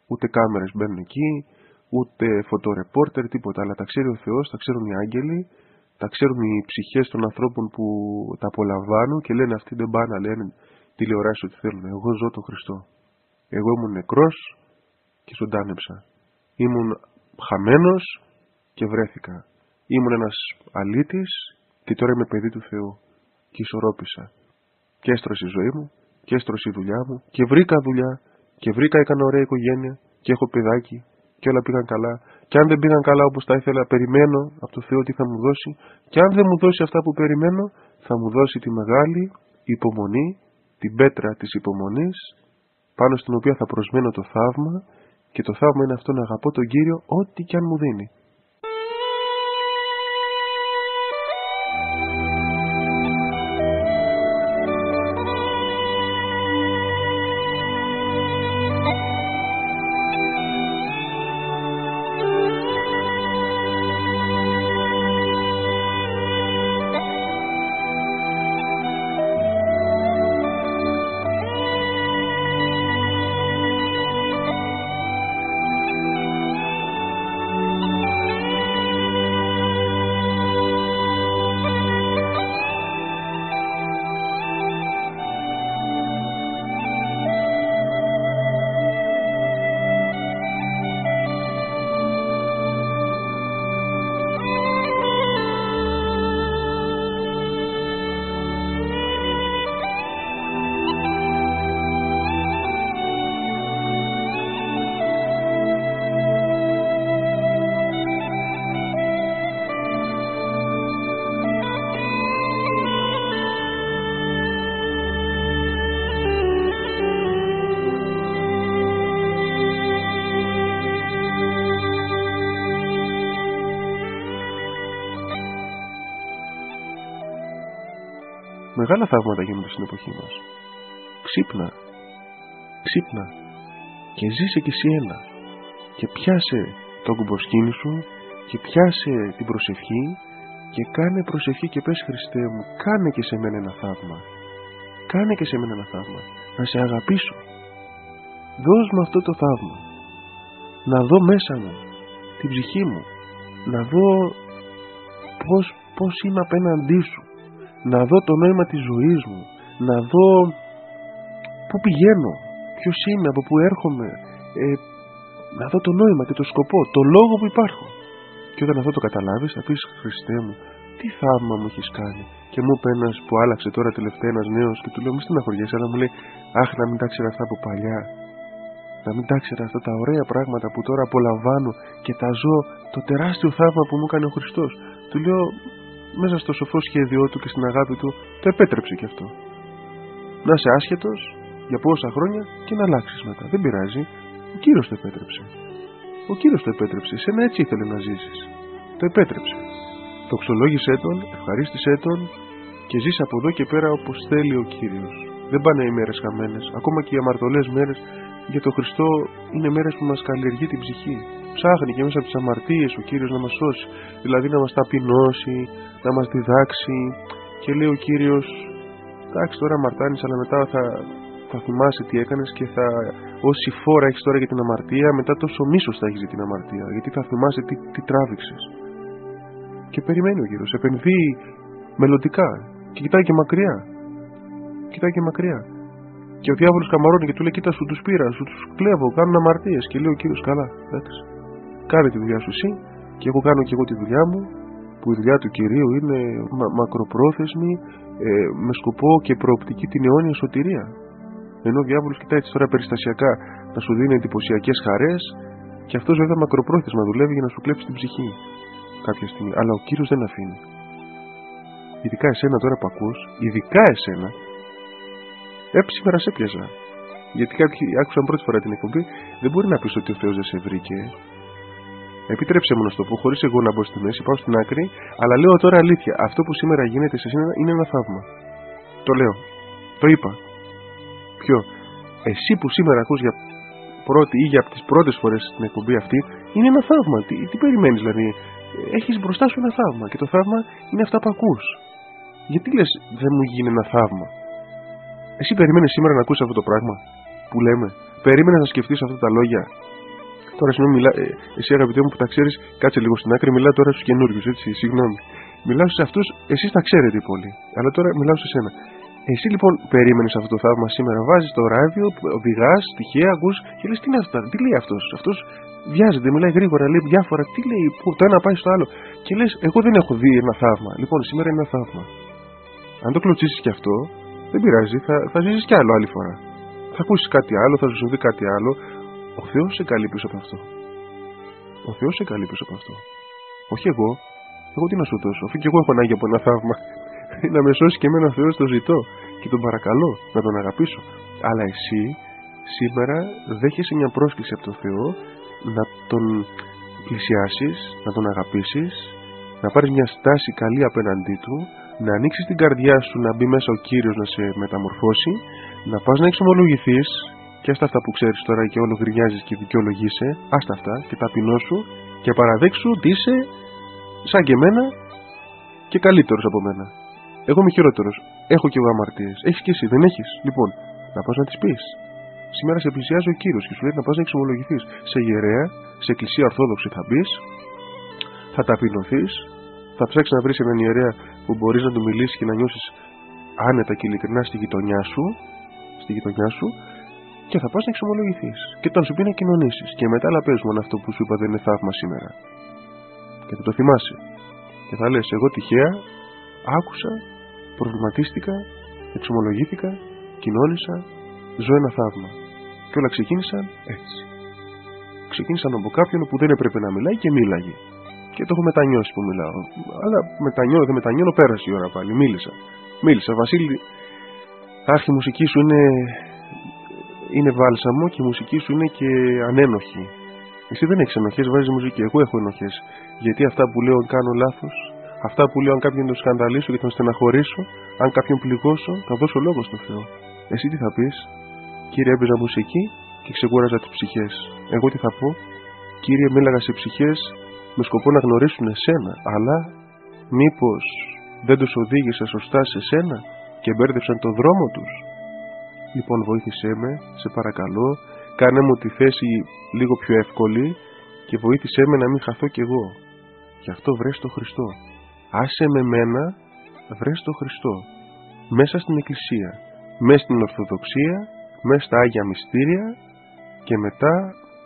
Ούτε κάμερες μπαίνουν εκεί, ούτε φωτορεπόρτερ, τίποτα. Αλλά τα ξέρει ο Θεός, τα ξέρουν οι άγγελοι, τα ξέρουν οι ψυχές των ανθρώπων που τα απολαμβάνουν και λένε αυτοί δεν πάνε να λένε τηλεοράσεις ότι θέλουν. Εγώ ζω τον Χριστό. Εγώ ήμουν νεκρός και ζωντάνεψα. Ήμουν χαμένος και βρέθηκα. Ήμουν ένας αλήτης και τώρα είμαι παιδί του Θεού. Και ισορρόπησα. Και έστρωσε η ζωή μου, και έστρωσε η δουλειά μου, και βρήκα δουλειά, και βρήκα, έκανα ωραία οικογένεια, και έχω παιδάκι, και όλα πήγαν καλά. Και αν δεν πήγαν καλά όπως τα ήθελα, περιμένω από το Θεό τι θα μου δώσει. Και αν δεν μου δώσει αυτά που περιμένω, θα μου δώσει τη μεγάλη υπομονή, την πέτρα της υπομονής, πάνω στην οποία θα προσμένω το θαύμα, και το θαύμα είναι αυτό να αγαπώ τον Κύριο ό,τι και αν μου δίνει. Μεγάλα θαύματα γίνονται στην εποχή μας. Ξύπνα, ξύπνα και ζήσε κι εσύ ένα. Και πιάσε το κουμποσκήνι σου και πιάσε την προσευχή και κάνε προσευχή και πες Χριστέ μου, κάνε και σε μένα ένα θαύμα. Κάνε και σε μένα ένα θαύμα. Να σε αγαπήσω. Δώσ' μου αυτό το θαύμα. Να δω μέσα μου την ψυχή μου. Να δω πώς, πώς είμαι απέναντί σου. Να δω το νόημα της ζωής μου, να δω πού πηγαίνω, ποιος είμαι, από πού έρχομαι, ε, να δω το νόημα και το σκοπό, το λόγο που υπάρχω. Και όταν αυτό το καταλάβεις θα πεις Χριστέ μου, τι θαύμα μου έχεις κάνει. Και μου είπε ένας που άλλαξε τώρα τελευταία, ένας νέος, και του λέω μη στεναχωριέσαι, αλλά μου λέει αχ, να μην τα ξέρα αυτά από παλιά, να μην τα ξέρα αυτά τα ωραία πράγματα που τώρα απολαμβάνω και τα ζω, το τεράστιο θαύμα που μου έκανε ο Χριστός. Του λέω μέσα στο σοφό σχέδιό του και στην αγάπη του το επέτρεψε και αυτό. Να είσαι άσχετος για πόσα χρόνια και να αλλάξεις μετά. Δεν πειράζει. Ο Κύριος το επέτρεψε. Ο Κύριος το επέτρεψε. Εσένα έτσι ήθελε να ζήσεις. Το επέτρεψε. Δοξολόγησέ Τον, ευχαρίστησέ Τον και ζεις από εδώ και πέρα όπως θέλει ο Κύριος. Δεν πάνε οι μέρες χαμένες. Ακόμα και οι αμαρτωλές μέρες για τον Χριστό είναι μέρες που μας καλλιεργεί την ψυχή. Ψάχνει και μέσα από τις αμαρτίες ο Κύριος να μας σώσει. Δηλαδή να μας ταπεινώσει, να μας διδάξει. Και λέει ο Κύριος, εντάξει τώρα αμαρτάνεις, αλλά μετά θα, θα θυμάσαι τι έκανες και θα, όση φόρα έχεις τώρα για την αμαρτία, μετά τόσο μίσος θα έχεις για την αμαρτία. Γιατί θα θυμάσαι τι, τι τράβηξες. Και περιμένει ο Κύριος, επενδύει μελλοντικά και κοιτάει και μακριά. Κοιτάει και μακριά. Και ο διάβολος καμαρώνει και του λέει: κοίτα, σου τους πήρα, σου τους κλέβω, κάνουν αμαρτίες. Και λέει ο Κύριος: καλά, εντάξει. Κάνε τη δουλειά σου εσύ, και εγώ κάνω και εγώ τη δουλειά μου, που η δουλειά του Κυρίου είναι μα, μακροπρόθεσμη, ε, με σκοπό και προοπτική την αιώνια σωτηρία. Ενώ ο διάβολος κοιτάει έτσι τώρα περιστασιακά να σου δίνει εντυπωσιακές χαρές, και αυτός βέβαια μακροπρόθεσμα δουλεύει για να σου κλέψει την ψυχή κάποια στιγμή. Αλλά ο Κύριος δεν αφήνει. Ειδικά εσένα τώρα που ακούς, ειδικά εσένα. Ε, σήμερα σε πιάζα. Γιατί κάποιοι άκουσαν πρώτη φορά την εκπομπή, δεν μπορεί να πεις ότι ο Θεός δεν σε βρήκε. Επίτρεψε μου να σου το πω, χωρίς εγώ να μπω στη μέση, πάω στην άκρη, αλλά λέω τώρα αλήθεια. Αυτό που σήμερα γίνεται σε εσένα είναι ένα θαύμα. Το λέω. Το είπα. Ποιο? Εσύ που σήμερα ακούς για πρώτη ή για τις πρώτες φορές την εκπομπή αυτή, είναι ένα θαύμα. Τι, τι περιμένεις δηλαδή? Έχεις μπροστά σου ένα θαύμα και το θαύμα είναι αυτά που ακούς. Γιατί λες δεν μου γίνει ένα θαύμα? Εσύ περιμένεις σήμερα να ακούσεις αυτό το πράγμα που λέμε? Περίμενες να σκεφτείς αυτά τα λόγια? Τώρα συγγνώμη, μιλά... ε, εσύ αγαπητέ μου που τα ξέρεις, κάτσε λίγο στην άκρη, μιλάω τώρα στους καινούριους, έτσι, συγγνώμη. Μιλάω σε αυτούς, εσείς τα ξέρετε πολύ. Αλλά τώρα μιλάω σε σένα. Εσύ λοιπόν περίμενες αυτό το θαύμα σήμερα, βάζεις το ράδιο, οδηγάς, τυχαία, ακούς και λες τι είναι αυτά, τι λέει αυτός. Αυτός βιάζεται, μιλάει γρήγορα, λέει διάφορα, τι λέει, που το ένα πάει στο άλλο. Και λες, εγώ δεν έχω δει ένα θαύμα. Λοιπόν, σήμερα είναι ένα θαύμα. Αν το κλωτσίσεις κι αυτό, δεν πειράζει, θα, θα ζήσεις κι άλλο άλλη φορά. Θα ακούσεις κάτι άλλο, θα σου συμβεί κάτι άλλο. Ο Θεός σε καλεί πίσω από αυτό. Ο Θεός σε καλεί πίσω από αυτό. Όχι εγώ. Εγώ τι να σου δώσω, αφού και εγώ έχω ανάγκη από ένα θαύμα. Να με σώσει και εμένα ο Θεός, το ζητώ και τον παρακαλώ να τον αγαπήσω. Αλλά εσύ σήμερα δέχεσαι μια πρόσκληση από τον Θεό να τον πλησιάσεις, να τον αγαπήσεις, να πάρεις μια στάση καλή απέναντί του, να ανοίξεις την καρδιά σου, να μπει μέσα ο Κύριος να σε μεταμορφώσει, να πας να εξομολογηθείς και άστα αυτά που ξέρεις τώρα και όλο γκρινιάζεις και δικαιολογείσαι, άστα αυτά και ταπεινώσου και παραδέξου ότι είσαι σαν και εμένα και καλύτερος από μένα. Εγώ είμαι χειρότερος. Έχω και εγώ αμαρτίες. Έχεις και εσύ, δεν έχεις? Λοιπόν, να πας να τις πεις. Σήμερα σε πλησιάζει ο Κύριος και σου λέει να πας να εξομολογηθείς. Σε ιερέα, σε εκκλησία ορθόδοξη θα μπεις, θα ταπεινωθείς, θα ψάξεις να βρεις έναν ιερέα που μπορείς να του μιλήσεις και να νιώσεις άνετα και ειλικρινά στη γειτονιά σου, στη γειτονιά σου και θα πας να εξομολογηθείς. Και όταν σου πει να κοινωνήσεις. Και μετά, αλλά πες μόνο αυτό που σου είπα δεν είναι θαύμα σήμερα. Και θα το θυμάσαι. Και θα λες, εγώ τυχαία άκουσα, προβληματίστηκα, εξομολογήθηκα, κοινώνησα, ζω ένα θαύμα. Και όλα ξεκίνησαν έτσι. Ξεκίνησαν από κάποιον που δεν έπρεπε να μιλάει και μίλαγε. Και το έχω μετανιώσει που μιλάω. Αλλά μετανιώνω, δεν μετανιώνω, πέρασε η ώρα πάλι. Μίλησα. Μίλησα. Βασίλη, αχ, η μουσική σου είναι, είναι βάλσαμο και η μουσική σου είναι και ανένοχη. Εσύ δεν έχεις ενοχές, βάζεις μουσική. Εγώ έχω ενοχές. Γιατί αυτά που λέω κάνω λάθος. Αυτά που λέω, αν κάποιον τον σκανδαλίσω και τον στεναχωρήσω, αν κάποιον πληγώσω, θα δώσω λόγο στον Θεό. Εσύ τι θα πεις? Κύριε, έπαιζα μουσική και ξεκούραζα τις ψυχές. Εγώ τι θα πω? Κύριε, μίλαγα σε ψυχές με σκοπό να γνωρίσουν εσένα, αλλά μήπως δεν τους οδήγησα σωστά σε σένα και μπέρδεψαν το δρόμο τους? Λοιπόν, βοήθησέ με, σε παρακαλώ, κάνε μου τη θέση λίγο πιο εύκολη και βοήθησέ με να μην χαθώ κι εγώ. Γι' αυτό βρες το Χριστό. Άσε με μένα, βρες το Χριστό. Μέσα στην Εκκλησία, μέσα στην Ορθοδοξία, μέσα στα Άγια Μυστήρια και μετά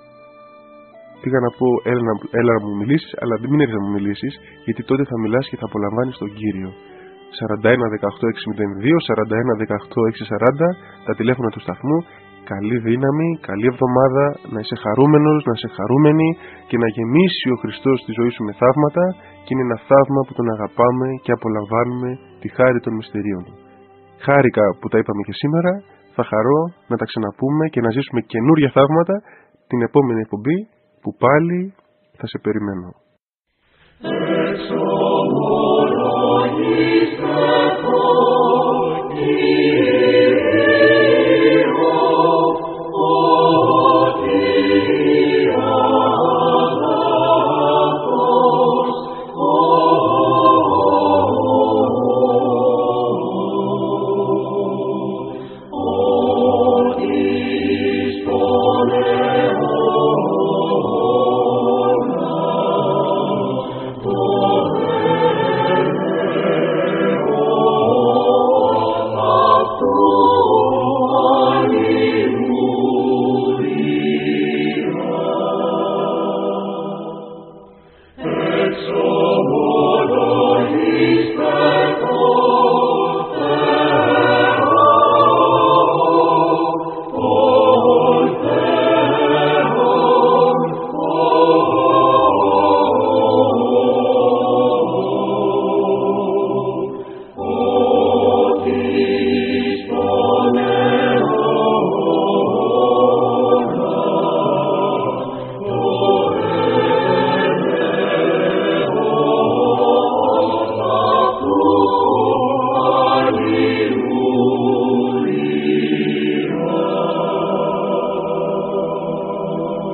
πήγα να πω έλα να, έλα να μου μιλήσεις, αλλά δεν μην έρθεις να μου μιλήσεις, γιατί τότε θα μιλάς και θα απολαμβάνεις τον Κύριο. σαράντα ένα δεκαοκτώ εξακόσια δύο, σαράντα ένα δεκαοκτώ εξακόσια σαράντα, τα τηλέφωνα του σταθμού. Καλή δύναμη, καλή εβδομάδα, να είσαι χαρούμενος, να είσαι χαρούμενη και να γεμίσει ο Χριστός τη ζωή σου με θαύματα, και είναι ένα θαύμα που τον αγαπάμε και απολαμβάνουμε τη χάρη των μυστηρίων του. Χάρηκα που τα είπαμε και σήμερα, θα χαρώ να τα ξαναπούμε και να ζήσουμε καινούρια θαύματα την επόμενη εκπομπή που πάλι θα σε περιμένω.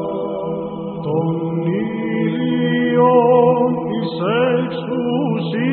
Τον ήλιο της εξουσίας